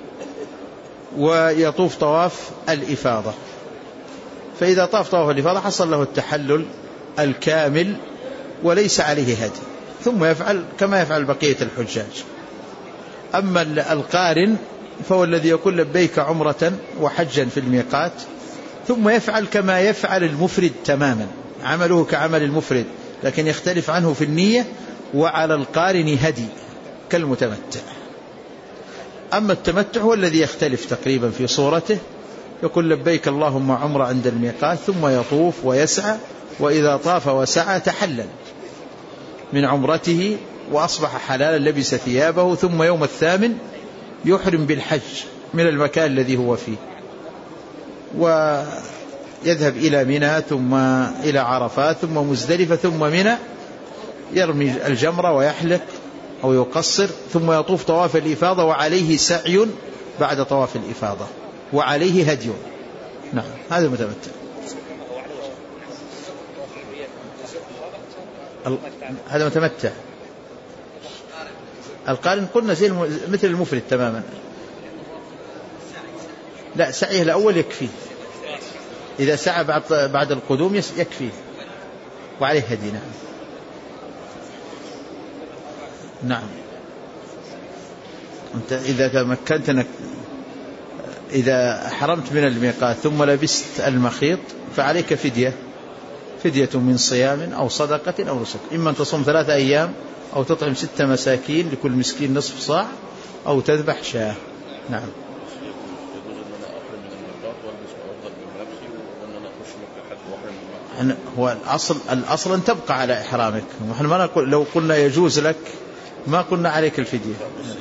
ويطوف طواف الإفاضة. فإذا طاف طواف الإفاضة حصل له التحلل الكامل وليس عليه هدي، ثم يفعل كما يفعل بقية الحجاج. أما القارن فهو الذي يقول لبيك عمرة وحجا في الميقات، ثم يفعل كما يفعل المفرد تماما، عمله كعمل المفرد لكن يختلف عنه في النية، وعلى القارن هدي كالمتمتع. أما التمتع هو الذي يختلف تقريبا في صورته، يقول لبيك اللهم عمرة عند الميقات، ثم يطوف ويسعى، وإذا طاف وسعى تحلل من عمرته وأصبح حلالا، لبس ثيابه، ثم يوم الثامن يحرم بالحج من المكان الذي هو فيه، ويذهب إلى منى ثم إلى عرفات ثم مزدلفة ثم منى، يرمي الجمرة ويحلق أو يقصر، ثم يطوف طواف الإفاضة وعليه سعي بعد طواف الإفاضة وعليه هدي. نعم. هذا متمتع. هذا متمتع. القارن قلنا زي مثل المفرد تماما. لا، سعيه الأول يكفي، إذا سعى بعد بعد القدوم يكفي وعليه هدي. نعم. نعم. أنت إذا تمكنت أنك إذا حرمت من الميقات ثم لبست المخيط فعليك فدية، فدية من صيام أو صدقة أو نسك، إما أن تصوم ثلاثة أيام أو تطعم ستة مساكين لكل مسكين نصف صاع أو تذبح شاة. نعم. هو الأصل الأصل أن تبقى على إحرامك، ونحن ما نقول لو قلنا يجوز لك ما قلنا عليك الفدية.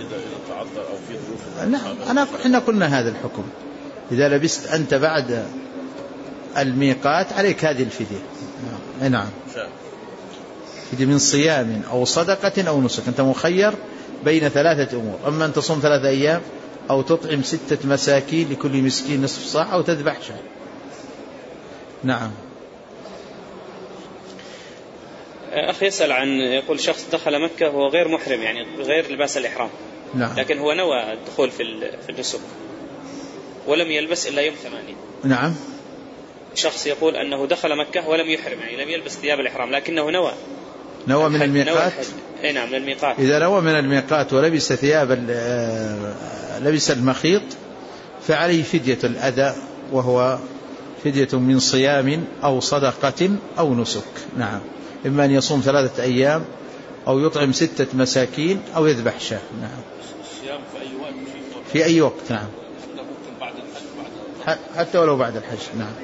نعم. أنا إحنا قلنا هذا الحكم، إذا لبست أنت بعد الميقات عليك هذه الفدية. نعم. فدية من صيام أو صدقة أو نسك، أنت مخير بين ثلاثة أمور، أما أن تصوم ثلاثة أيام أو تطعم ستة مساكين لكل مسكين نصف صاع أو تذبح شاة. نعم. أخي يسأل عن، يقول شخص دخل مكة وهو غير محرم، يعني غير لباس الإحرام. نعم. لكن هو نوى الدخول في في النسك ولم يلبس إلا يوم ثمانين. نعم. شخص يقول أنه دخل مكة ولم يحرم، يعني لم يلبس ثياب الإحرام، لكنه نوى نوى من الميقات. أي نعم، من الميقات. إذا نوى من الميقات ولبس ثياب لبس المخيط فعليه فدية الأذى، وهو فدية من صيام أو صدقة أو نسك. نعم. إما أن يصوم ثلاثة أيام أو يطعم ستة مساكين أو يذبح شاة. نعم. الصيام في أي وقت؟ في أي وقت. نعم. حتى ممكن بعد الحج، بعد حتى ولو بعد الحج. نعم.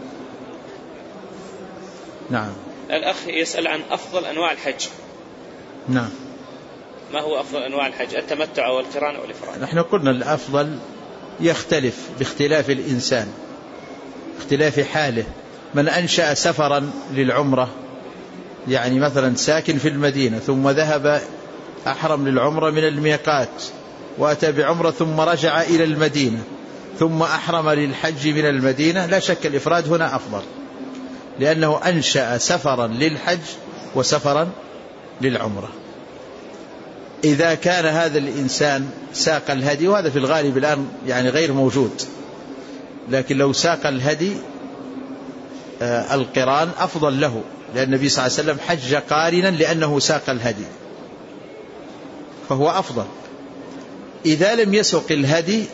نعم. الأخ يسأل عن أفضل أنواع الحج. نعم. ما هو أفضل أنواع الحج، التمتع أو القران أو الإفراد؟ نحن قلنا الأفضل يختلف باختلاف الإنسان، اختلاف حاله. من أنشأ سفرا للعمرة، يعني مثلا ساكن في المدينة ثم ذهب أحرم للعمرة من الميقات وأتى بعمرة ثم رجع إلى المدينة ثم أحرم للحج من المدينة، لا شك الإفراد هنا أفضل. لأنه أنشأ سفرا للحج وسفرا للعمرة. إذا كان هذا الإنسان ساق الهدي، وهذا في الغالب الآن يعني غير موجود، لكن لو ساق الهدي آه القران أفضل له، لأن النبي صلى الله عليه وسلم حج قارنا لأنه ساق الهدي فهو أفضل. إذا لم يسق الهدي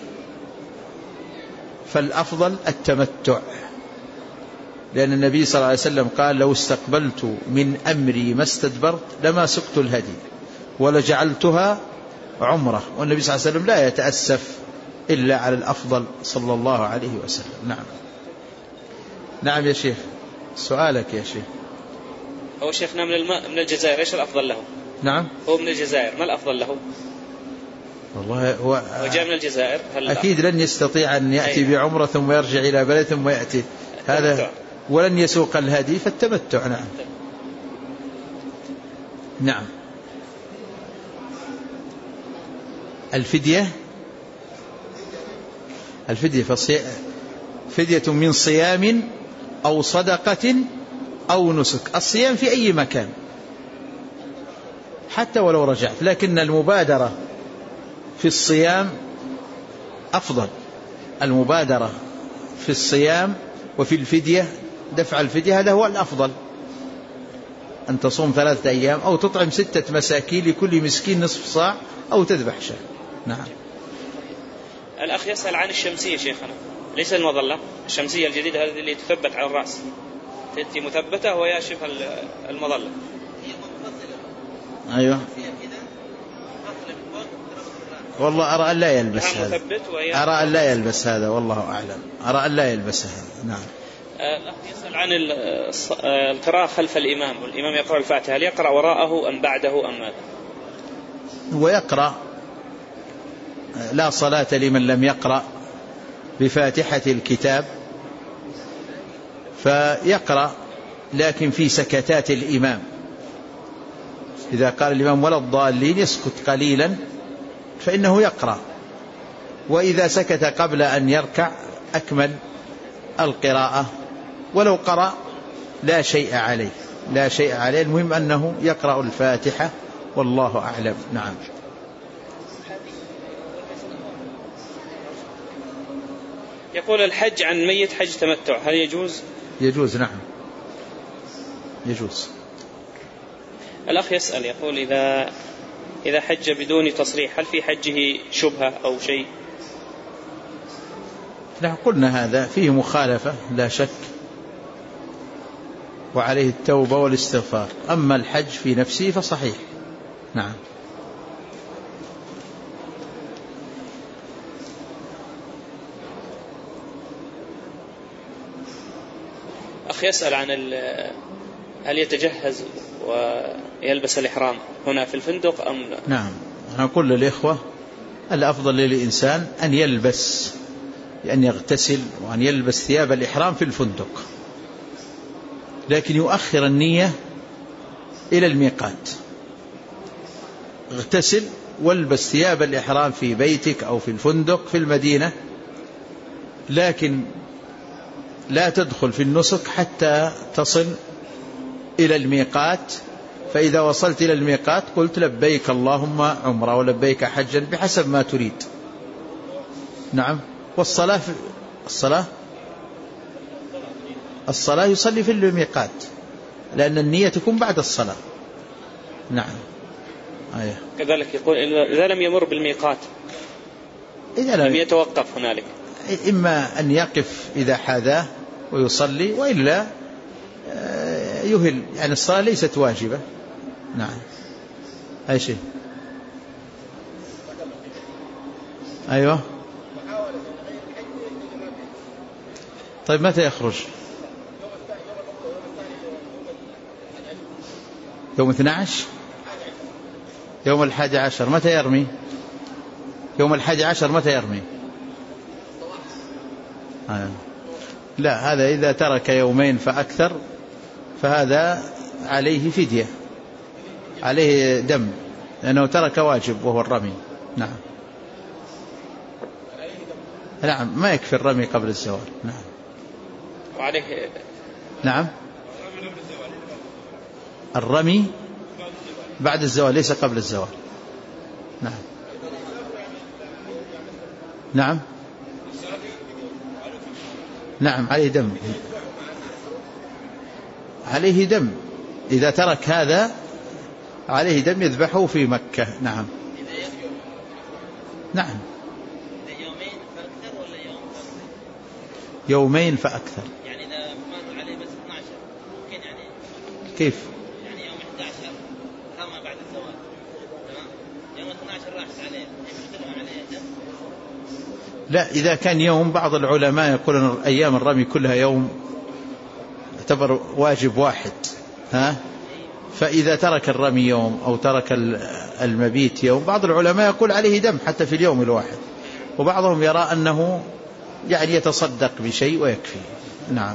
فالأفضل التمتع، لأن النبي صلى الله عليه وسلم قال: لو استقبلت من أمري ما استدبرت لما سقت الهدي ولجعلتها عمرة. والنبي صلى الله عليه وسلم لا يتأسف إلا على الأفضل صلى الله عليه وسلم. نعم. نعم يا شيخ، سؤالك يا شيخ. هو شيخنا من الماء من الجزائر، إيش الأفضل له؟ نعم. هو من الجزائر، ما الأفضل له؟ والله هو, هو جاء من الجزائر، أكيد لن يستطيع أن يأتي بعمرة ثم يرجع إلى بلد ثم يأتي هذا، ولن يسوق الهدي، فالتمتع. نعم. نعم. الفدية الفدية فدية من صيام أو صدقة أو نسك. الصيام في أي مكان حتى ولو رجعت، لكن المبادرة في الصيام أفضل. المبادرة في الصيام وفي الفدية، دفع الفدية، هذا هو الأفضل. أن تصوم ثلاثة أيام أو تطعم ستة مساكين لكل مسكين نصف صاع أو تذبح شاة. نعم. الأخ يسأل عن الشمسية شيخنا، ليس المظلة، الشمسية الجديدة هذه اللي تثبت على الرأس، تأتي مثبتة وهي شبه المظلة. أيوة. والله أرى أن لا يلبس هذا، أرى أن لا يلبس هذا، والله أعلم، أرى أن لا يلبس هذا. نعم. الأخ يسأل عن القراءة خلف الإمام، والإمام يقرأ الفاتحة، هل يقرأ وراءه أم بعده أم ماذا؟ ويقرأ: لا صلاة لمن لم يقرأ بفاتحة الكتاب، فيقرأ لكن في سكتات الإمام. إذا قال الإمام ولا الضالين يسكت قليلا فإنه يقرأ، وإذا سكت قبل أن يركع أكمل القراءة، ولو قرأ لا شيء عليه، لا شيء عليه، المهم أنه يقرأ الفاتحة، والله أعلم. نعم. يقول: الحج عن ميت حج تمتع، هل يجوز؟ يجوز. نعم يجوز. الأخ يسأل يقول: إذا إذا حج بدون تصريح هل في حجه شبهة أو شيء؟ نحن قلنا هذا فيه مخالفة لا شك، وعليه التوبة والاستغفار. أما الحج في نفسه فصحيح. نعم. أخ يسأل عن هل يتجهز ويلبس الإحرام هنا في الفندق أم لا؟ نعم. نقول للإخوة الأفضل للإنسان أن يلبس، أن يغتسل وأن يلبس ثياب الإحرام في الفندق، لكن يؤخر النية إلى الميقات. اغتسل والبس ثياب الإحرام في بيتك أو في الفندق في المدينة، لكن لا تدخل في النسك حتى تصل إلى الميقات. فإذا وصلت إلى الميقات قلت: لبيك اللهم عمرة ولبيك حجا، بحسب ما تريد. نعم. والصلاة في الصلاة الصلاة يصلي في الميقات، لأن النية تكون بعد الصلاة. نعم. آية. كذلك يقول: إذا لم يمر بالميقات، إذا لم يتوقف هنالك، إما أن يقف إذا حاذاه ويصلي، وإلا يهل، يعني الصلاة ليست واجبة. نعم. أي شيء. أيوة. طيب متى يخرج؟ يوم اثني عشر، يوم الحادي عشر. متى يرمي؟ يوم الحادي عشر متى يرمي؟ آه. لا، هذا إذا ترك يومين فأكثر فهذا عليه فدية، عليه دم، لأنه ترك واجب وهو الرمي. نعم. نعم، ما يكفي الرمي قبل الزوال. نعم. وعليه نعم الرمي بعد الزوال ليس قبل الزوال. نعم نعم نعم عليه دم، عليه دم إذا ترك هذا عليه دم يذبحه في مكة. نعم نعم يومين فأكثر. يعني إذا مات عليه بس اثنا عشر ممكن يعني كيف؟ يعني يوم أحد عشر رمى بعد الزواج، تمام؟ يوم اثنا عشر راحت عليه يقتلها عليه دم؟ لا، إذا كان يوم، بعض العلماء يقولون أيام الرمي كلها يوم يعتبر واجب واحد، ها؟ فإذا ترك الرمي يوم أو ترك المبيت يوم، بعض العلماء يقول عليه دم حتى في اليوم الواحد، وبعضهم يرى أنه يعني يتصدق بشيء ويكفي. نعم.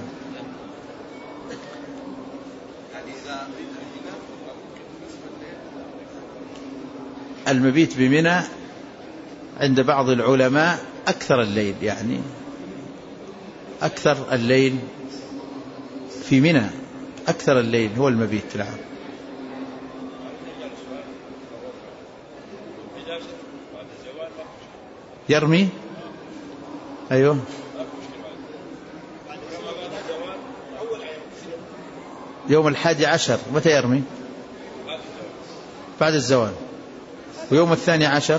المبيت بمنى عند بعض العلماء أكثر الليل، يعني أكثر الليل في منى، أكثر الليل هو المبيت. نعم. يرمي. أيوه. يوم الحادي عشر متى يرمي؟ بعد الزوال. ويوم الثاني عشر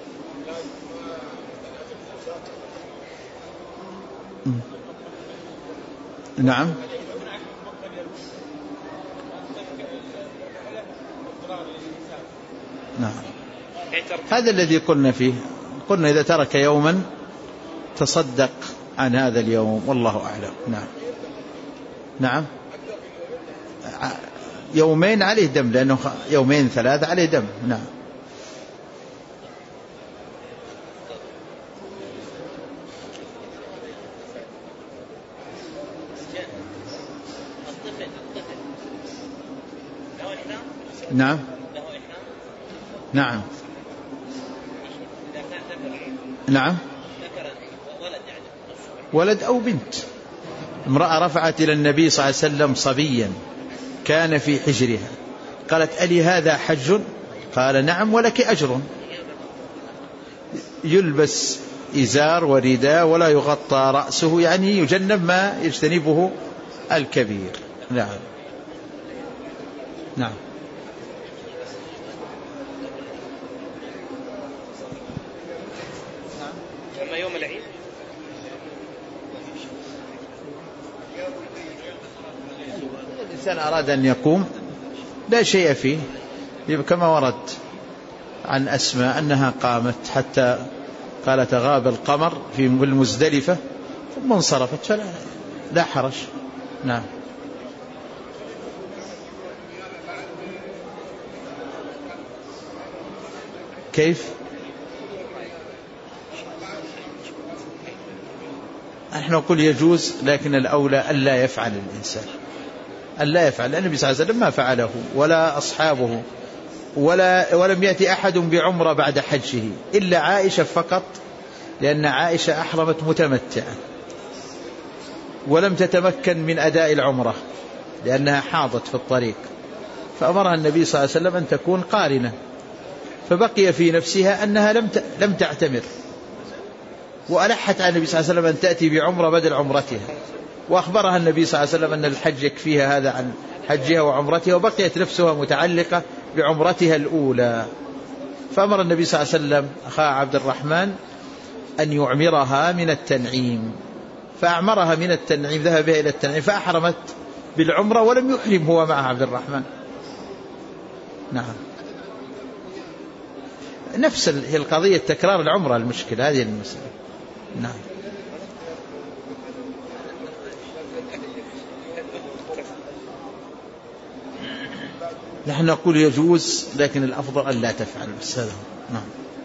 نعم نعم هذا الذي قلنا فيه، قلنا إذا ترك يوما تصدق عن هذا اليوم، والله أعلم. نعم نعم يومين عليه دم، لأنه يومين ثلاثة عليه دم. نعم. نعم نعم نعم ولد أو بنت. امرأة رفعت إلى النبي صلى الله عليه وسلم صبيا كان في حجرها، قالت ألي هذا حج؟ قال نعم ولك أجر. يلبس إزار ورداء ولا يغطى رأسه، يعني يجنب ما يجتنبه الكبير. نعم نعم أما يوم العيد الإنسان أراد أن يقوم لا شيء فيه، كما ورد عن أسماء أنها قامت حتى قالت غاب القمر في المزدلفة ثم انصرفت، فلا لا حرج. نعم. كيف؟ نحن نقول يجوز، لكن الأولى ألا يفعل الإنسان، ألا يفعل، لأن النبي صلى الله عليه وسلم ما فعله ولا أصحابه، ولا ولم يأتي أحد بعمرة بعد حجه إلا عائشة فقط، لأن عائشة أحرمت متمتعة ولم تتمكن من أداء العمرة لأنها حاضت في الطريق، فأمرها النبي صلى الله عليه وسلم أن تكون قارنة، فبقي في نفسها أنها لم لم تعتمر، وألحت على النبي صلى الله عليه وسلم أن تأتي بعمرة بدل عمرتها، وأخبرها النبي صلى الله عليه وسلم أن الحج يكفيها هذا عن حجها وعمرتها، وبقيت نفسها متعلقة بعمرتها الأولى، فأمر النبي صلى الله عليه وسلم أخاه عبد الرحمن أن يعمرها من التنعيم، فأعمرها من التنعيم، ذهب بها إلى التنعيم فأحرمت بالعمرة ولم يحرم هو مع عبد الرحمن. نعم. نفس القضية تكرار العمرة المشكلة، هذه المسألة. نعم. نحن نقول يجوز، لكن الأفضل أن لا تفعل بس هذا. نعم.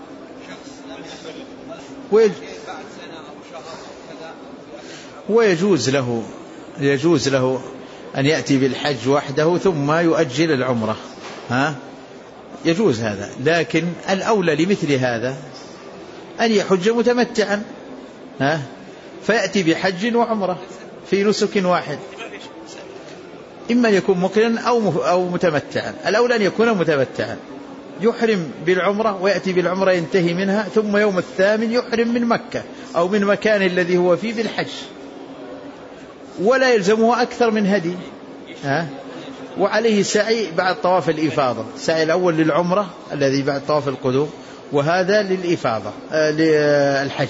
ويجوز له يجوز له أن يأتي بالحج وحده ثم يؤجل العمرة، ها يجوز هذا، لكن الأولى لمثل هذا أن يحج متمتعا، ها فيأتي بحج وعمرة في نسك واحد. إما يكون مقرنا أو أو متمتعا. الأولى أن يكون متمتعا، يحرم بالعمرة ويأتي بالعمرة ينتهي منها، ثم يوم الثامن يحرم من مكة أو من مكان الذي هو فيه بالحج، ولا يلزمه أكثر من هدي. ها؟ وعليه سعي بعد طواف الإفاضة، سعي الأول للعمرة الذي بعد طواف القدوم، وهذا للإفاضة آه للحج.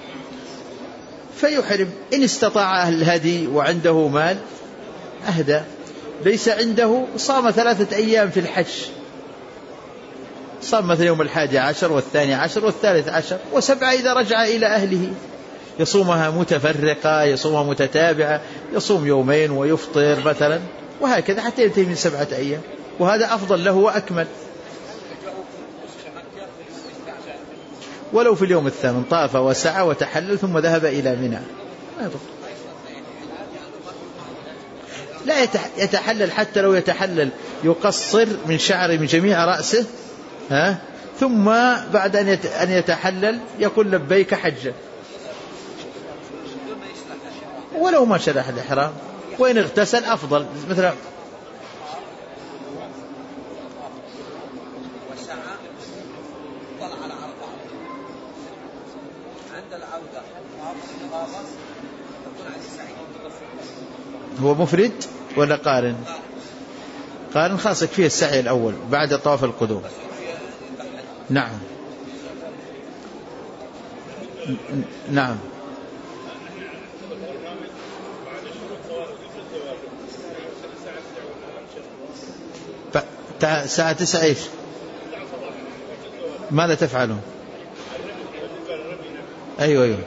فيحرم إن استطاع الهدي وعنده مال أهدى، ليس عنده صام ثلاثة أيام في الحج، صام مثلا يوم الحادي عشر والثاني عشر والثالث عشر وسبعة إذا رجع إلى أهله، يصومها متفرقة، يصومها متتابعة، يصوم يومين ويفطر مثلا، وهكذا حتى ينتهي من سبعة أيام، وهذا أفضل له وأكمل. ولو في اليوم الثامن طاف وسعى وتحلل ثم ذهب إلى منى لا يتحلل، حتى لو يتحلل يقصر من شعره من جميع رأسه، ها؟ ثم بعد أن يتحلل يقول لبيك حجة، ولو ما شرح الإحرام، وإن اغتسل أفضل. مثلا هو مفرد ولا قارن؟ قارن خاصك فيه السعي الأول بعد طواف القدوم. نعم نعم. ساعة تسعة إيش؟ ماذا تفعلون؟ أيوة أيوة.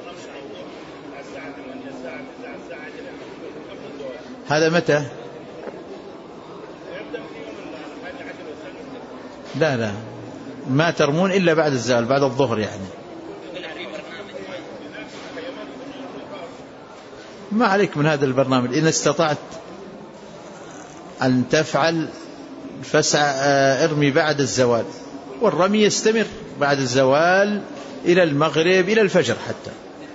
هذا متى؟ لا لا ما ترمون إلا بعد الزوال، بعد الظهر يعني. ما عليك من هذا البرنامج، إن استطعت أن تفعل فاسعى ارمي بعد الزوال، والرمي يستمر بعد الزوال إلى المغرب إلى الفجر حتى.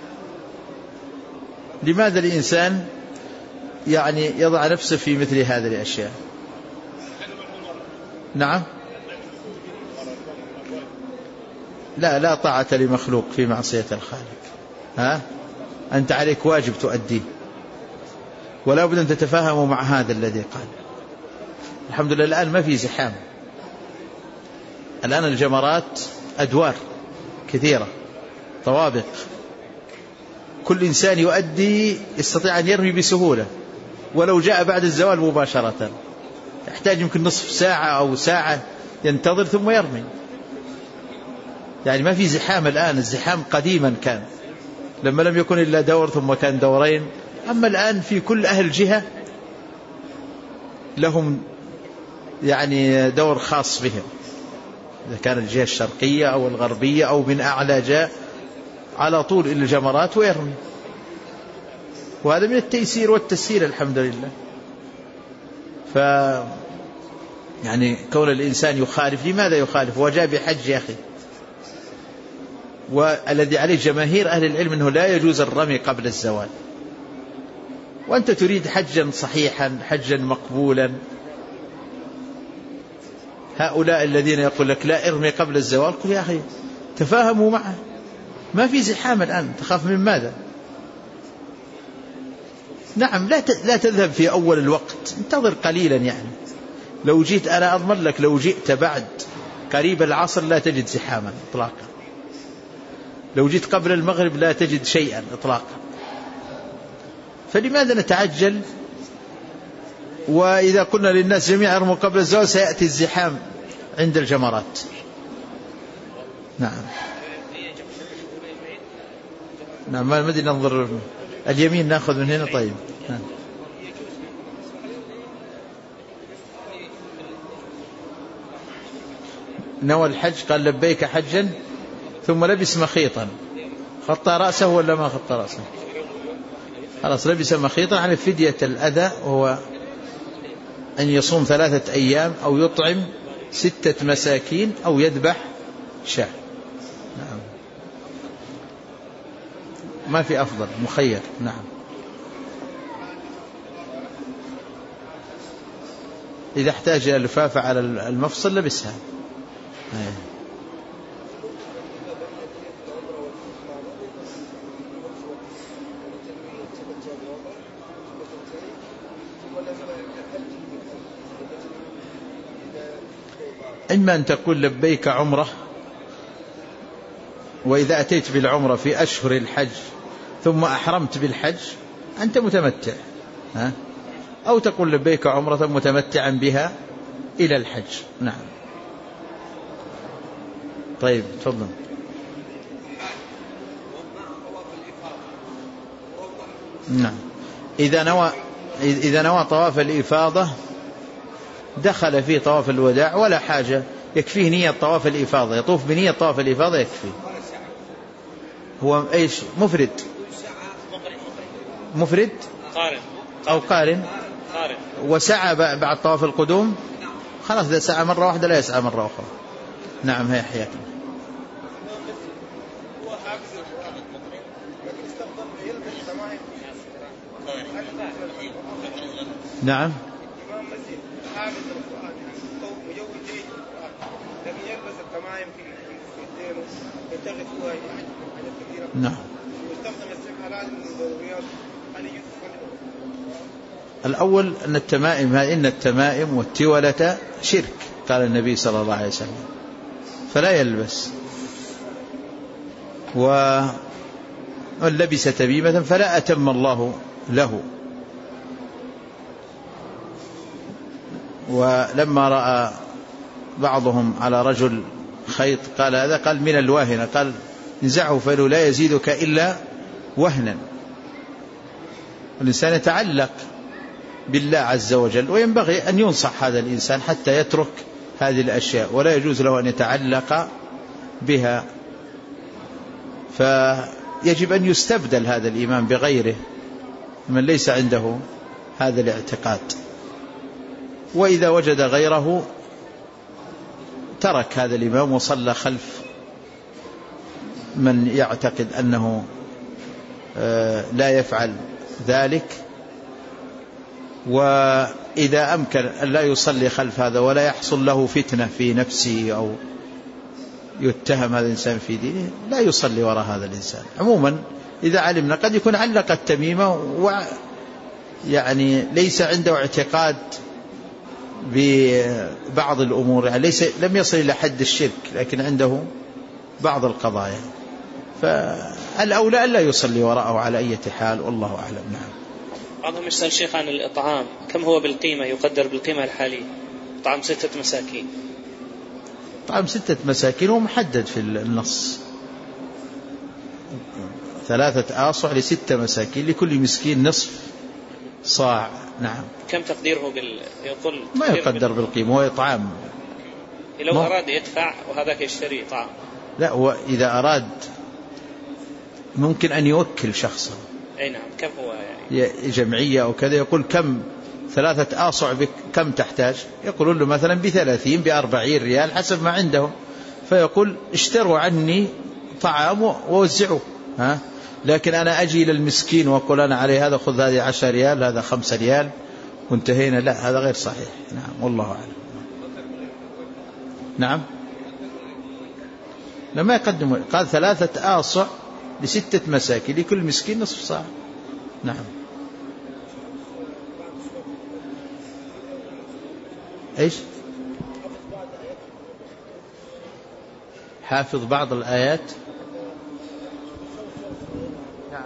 لماذا الإنسان يعني يضع نفسه في مثل هذه الأشياء؟ نعم. لا لا طاعة لمخلوق في معصية الخالق. ها؟ أنت عليك واجب تؤديه، ولا بد أن تتفاهموا مع هذا الذي قال. الحمد لله الآن ما في زحام، الآن الجمرات أدوار كثيرة، طوابق، كل إنسان يؤدي يستطيع أن يرمي بسهولة، ولو جاء بعد الزوال مباشرة يحتاج يمكن نصف ساعة أو ساعة ينتظر ثم يرمي. يعني ما في زحام الآن، الزحام قديما كان لما لم يكن إلا دور ثم كان دورين، أما الآن في كل أهل جهة لهم يعني دور خاص بهم، إذا كان الجهة الشرقية أو الغربية أو من أعلى جاء على طول إلى الجمرات ويرمي، وهذا من التيسير والتسهيل الحمد لله. ف يعني كون الإنسان يخالف، لماذا يخالف؟ وجاء بحج يا أخي، والذي عليه جماهير أهل العلم أنه لا يجوز الرمي قبل الزوال، وأنت تريد حجا صحيحا حجا مقبولا. هؤلاء الذين يقول لك لا ارمي قبل الزوال، قل يا أخي تفاهموا معه، ما في زحام الآن، تخاف من ماذا؟ نعم لا لا تذهب في أول الوقت، انتظر قليلا. يعني لو جيت أنا أضمن لك لو جئت بعد قريب العصر لا تجد زحاما إطلاقا، لو جيت قبل المغرب لا تجد شيئا إطلاقا. فلماذا نتعجل؟ وإذا قلنا للناس جميعا ارموا قبل الزوال سيأتي الزحام عند الجمرات. نعم نعم. ما مدي ننظر اليمين نأخذ من هنا. طيب نعم. نوى الحج قال لبيك حجا ثم لبس مخيطا، خطى رأسه ولا ما خطى رأسه؟ خلاص لبس مخيطا على فدية الأذى، وهو أن يصوم ثلاثة أيام أو يطعم ستة مساكين أو يذبح شاة. نعم ما في أفضل، مخير. نعم. إذا احتاج إلى اللفافة على المفصل لبسها. إما أن تقول لبيك عمرة، وإذا أتيت بالعمرة في أشهر الحج ثم أحرمت بالحج أنت متمتع، ها؟ أو تقول لبيك عمرة متمتعا بها إلى الحج. نعم. طيب تفضل. نعم. إذا نوى إذا نوى طواف الإفاضة دخل في طواف الوداع ولا حاجة، يكفيه نية طواف الإفاضة، يطوف بنية طواف الإفاضة يكفي. هو إيش؟ مفرد مفرد أو قارن وسعى بعد طواف القدوم، خلاص إذا سعى مرة واحدة لا يسعى مرة أخرى. نعم. هي حياتنا. نعم. نعم. الأول أن التمائم إن التمائم والتولة شرك، قال النبي صلى الله عليه وسلم، فلا يلبس. ومن لبس تميمة فلا أتم الله له. ولما رأى بعضهم على رجل خيط قال هذا، قال من الواهنة، قال نزعه فإنه لا يزيدك إلا وهنا. الإنسان يتعلق بالله عز وجل، وينبغي أن ينصح هذا الإنسان حتى يترك هذه الأشياء، ولا يجوز له أن يتعلق بها. فيجب أن يستبدل هذا الإمام بغيره من ليس عنده هذا الاعتقاد. وإذا وجد غيره ترك هذا الإمام وصلى خلف من يعتقد أنه لا يفعل ذلك. وإذا أمكن أن لا يصلي خلف هذا ولا يحصل له فتنة في نفسه أو يتهم هذا الإنسان في دينه لا يصلي وراء هذا الإنسان. عموما إذا علمنا قد يكون علق التميمة ويعني ليس عنده اعتقاد ببعض الأمور، يعني ليس لم يصل إلى حد الشرك، لكن عنده بعض القضايا، فالأولى ألا يصلي وراءه على أي حال، والله أعلم. نعم. بعضهم يسأل شيخ عن الإطعام، كم هو بالقيمة، يقدر بالقيمة الحالية؟ طعام ستة مساكين. طعام ستة مساكين هو محدد في النص، ثلاثة آصع لستة مساكين، لكل مسكين نصف صاع. نعم. كم تقديره بال... يقول ما يقدر بالقيمة، هو إطعام. لو ما... أراد يدفع وهذاك يشتري طعام. لا، هو إذا أراد ممكن أن يوكل شخصا. أي نعم. كم هو يعني؟ جمعية أو كذا، يقول كم ثلاثة آصع بك كم تحتاج، يقولون له مثلا بثلاثين بأربعين ريال حسب ما عندهم، فيقول اشتروا عني طعام ووزعوا. ها؟ لكن أنا أجي للمسكين وأقول أنا عليه هذا خذ هذه عشر ريال هذا خمسة ريال وانتهينا، لا، هذا غير صحيح. نعم، والله أعلم. نعم. لما يقدموا، قال ثلاثة آصع لستة مساكين لكل مسكين نصف صاع. نعم. إيش؟ حافظ بعض الآيات. نعم.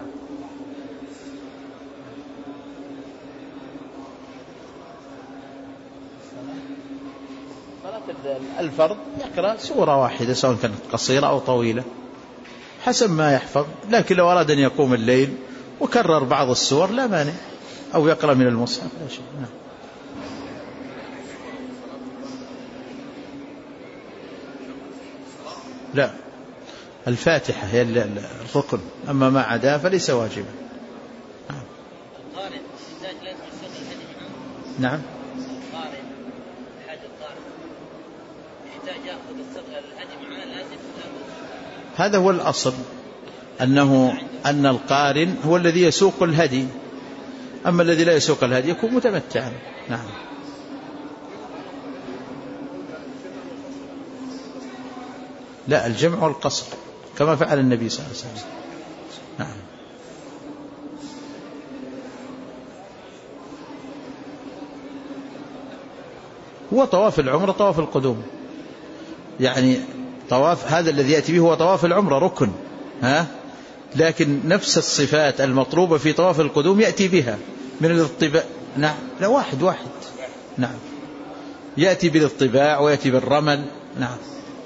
صلاة الفرض يقرأ سورة واحدة سواء كانت قصيرة أو طويلة حسب ما يحفظ، لكن لو أراد أن يقوم الليل وكرر بعض السور لا مانع، أو يقرأ من المصحف لا شيء. نعم. لا، الفاتحة هي الركن، أما ما عدا فليس واجبا. نعم. هذا هو الأصل، أنه أن القارن هو الذي يسوق الهدي، أما الذي لا يسوق الهدي يكون متمتعا. نعم. لا، الجمع والقصر كما فعل النبي صلى الله عليه وسلم. نعم. هو طواف العمرة طواف القدوم، يعني طواف هذا الذي يأتي به هو طواف العمرة ركن، ها، لكن نفس الصفات المطلوبة في طواف القدوم يأتي بها من الاطباع. نعم، لا، واحد واحد. نعم، يأتي بالاطباع ويأتي بالرمل. نعم.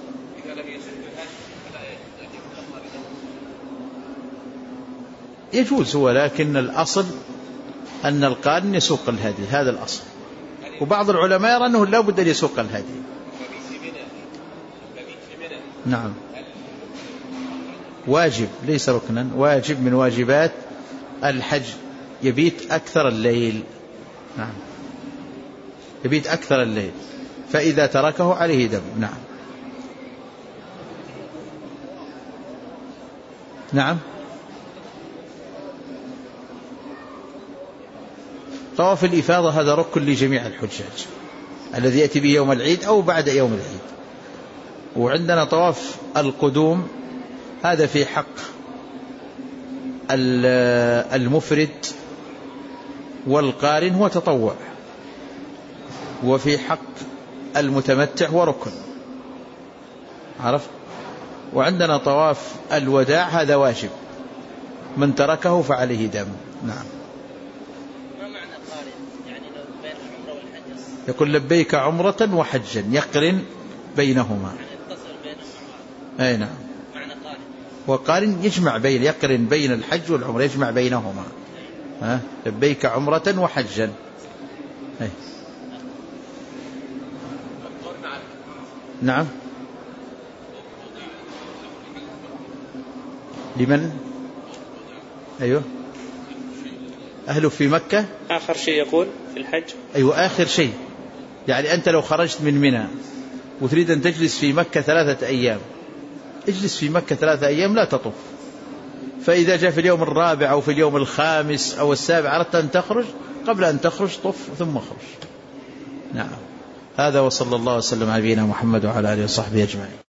يجوز هو، لكن الأصل أن القارن يسوق الهدي، هذا الأصل. وبعض العلماء يرى أنه لا بد أن يسوق الهدي. نعم، واجب ليس ركنا، واجب من واجبات الحج، يبيت أكثر الليل. نعم، يبيت أكثر الليل، فإذا تركه عليه دم. نعم. نعم. طواف الإفاضة هذا ركن لجميع الحجاج الذي يأتي به يوم العيد أو بعد يوم العيد. وعندنا طواف القدوم هذا في حق المفرد والقارن هو تطوع، وفي حق المتمتع هو ركن، عرفت. وعندنا طواف الوداع هذا واجب، من تركه فعليه دم. نعم. يقول لبيك عمرة وحجا، يقرن بينهما. أي نعم. وقارن يجمع بين، يقرن بين الحج والعمرة، يجمع بينهما. ها، لبيك عمرة وحجا. أي. نعم. لمن؟ أيوه، أهله في مكة. آخر شيء يقول في الحج. أيوه، آخر شيء، يعني أنت لو خرجت من منى وتريد أن تجلس في مكة ثلاثة أيام، اجلس في مكة ثلاثة أيام لا تطف، فإذا جاء في اليوم الرابع أو في اليوم الخامس أو السابع أردت أن تخرج، قبل أن تخرج طف ثم خرج. نعم. هذا، وصلى الله وسلم على نبينا محمد وعلى آله وصحبه أجمعين.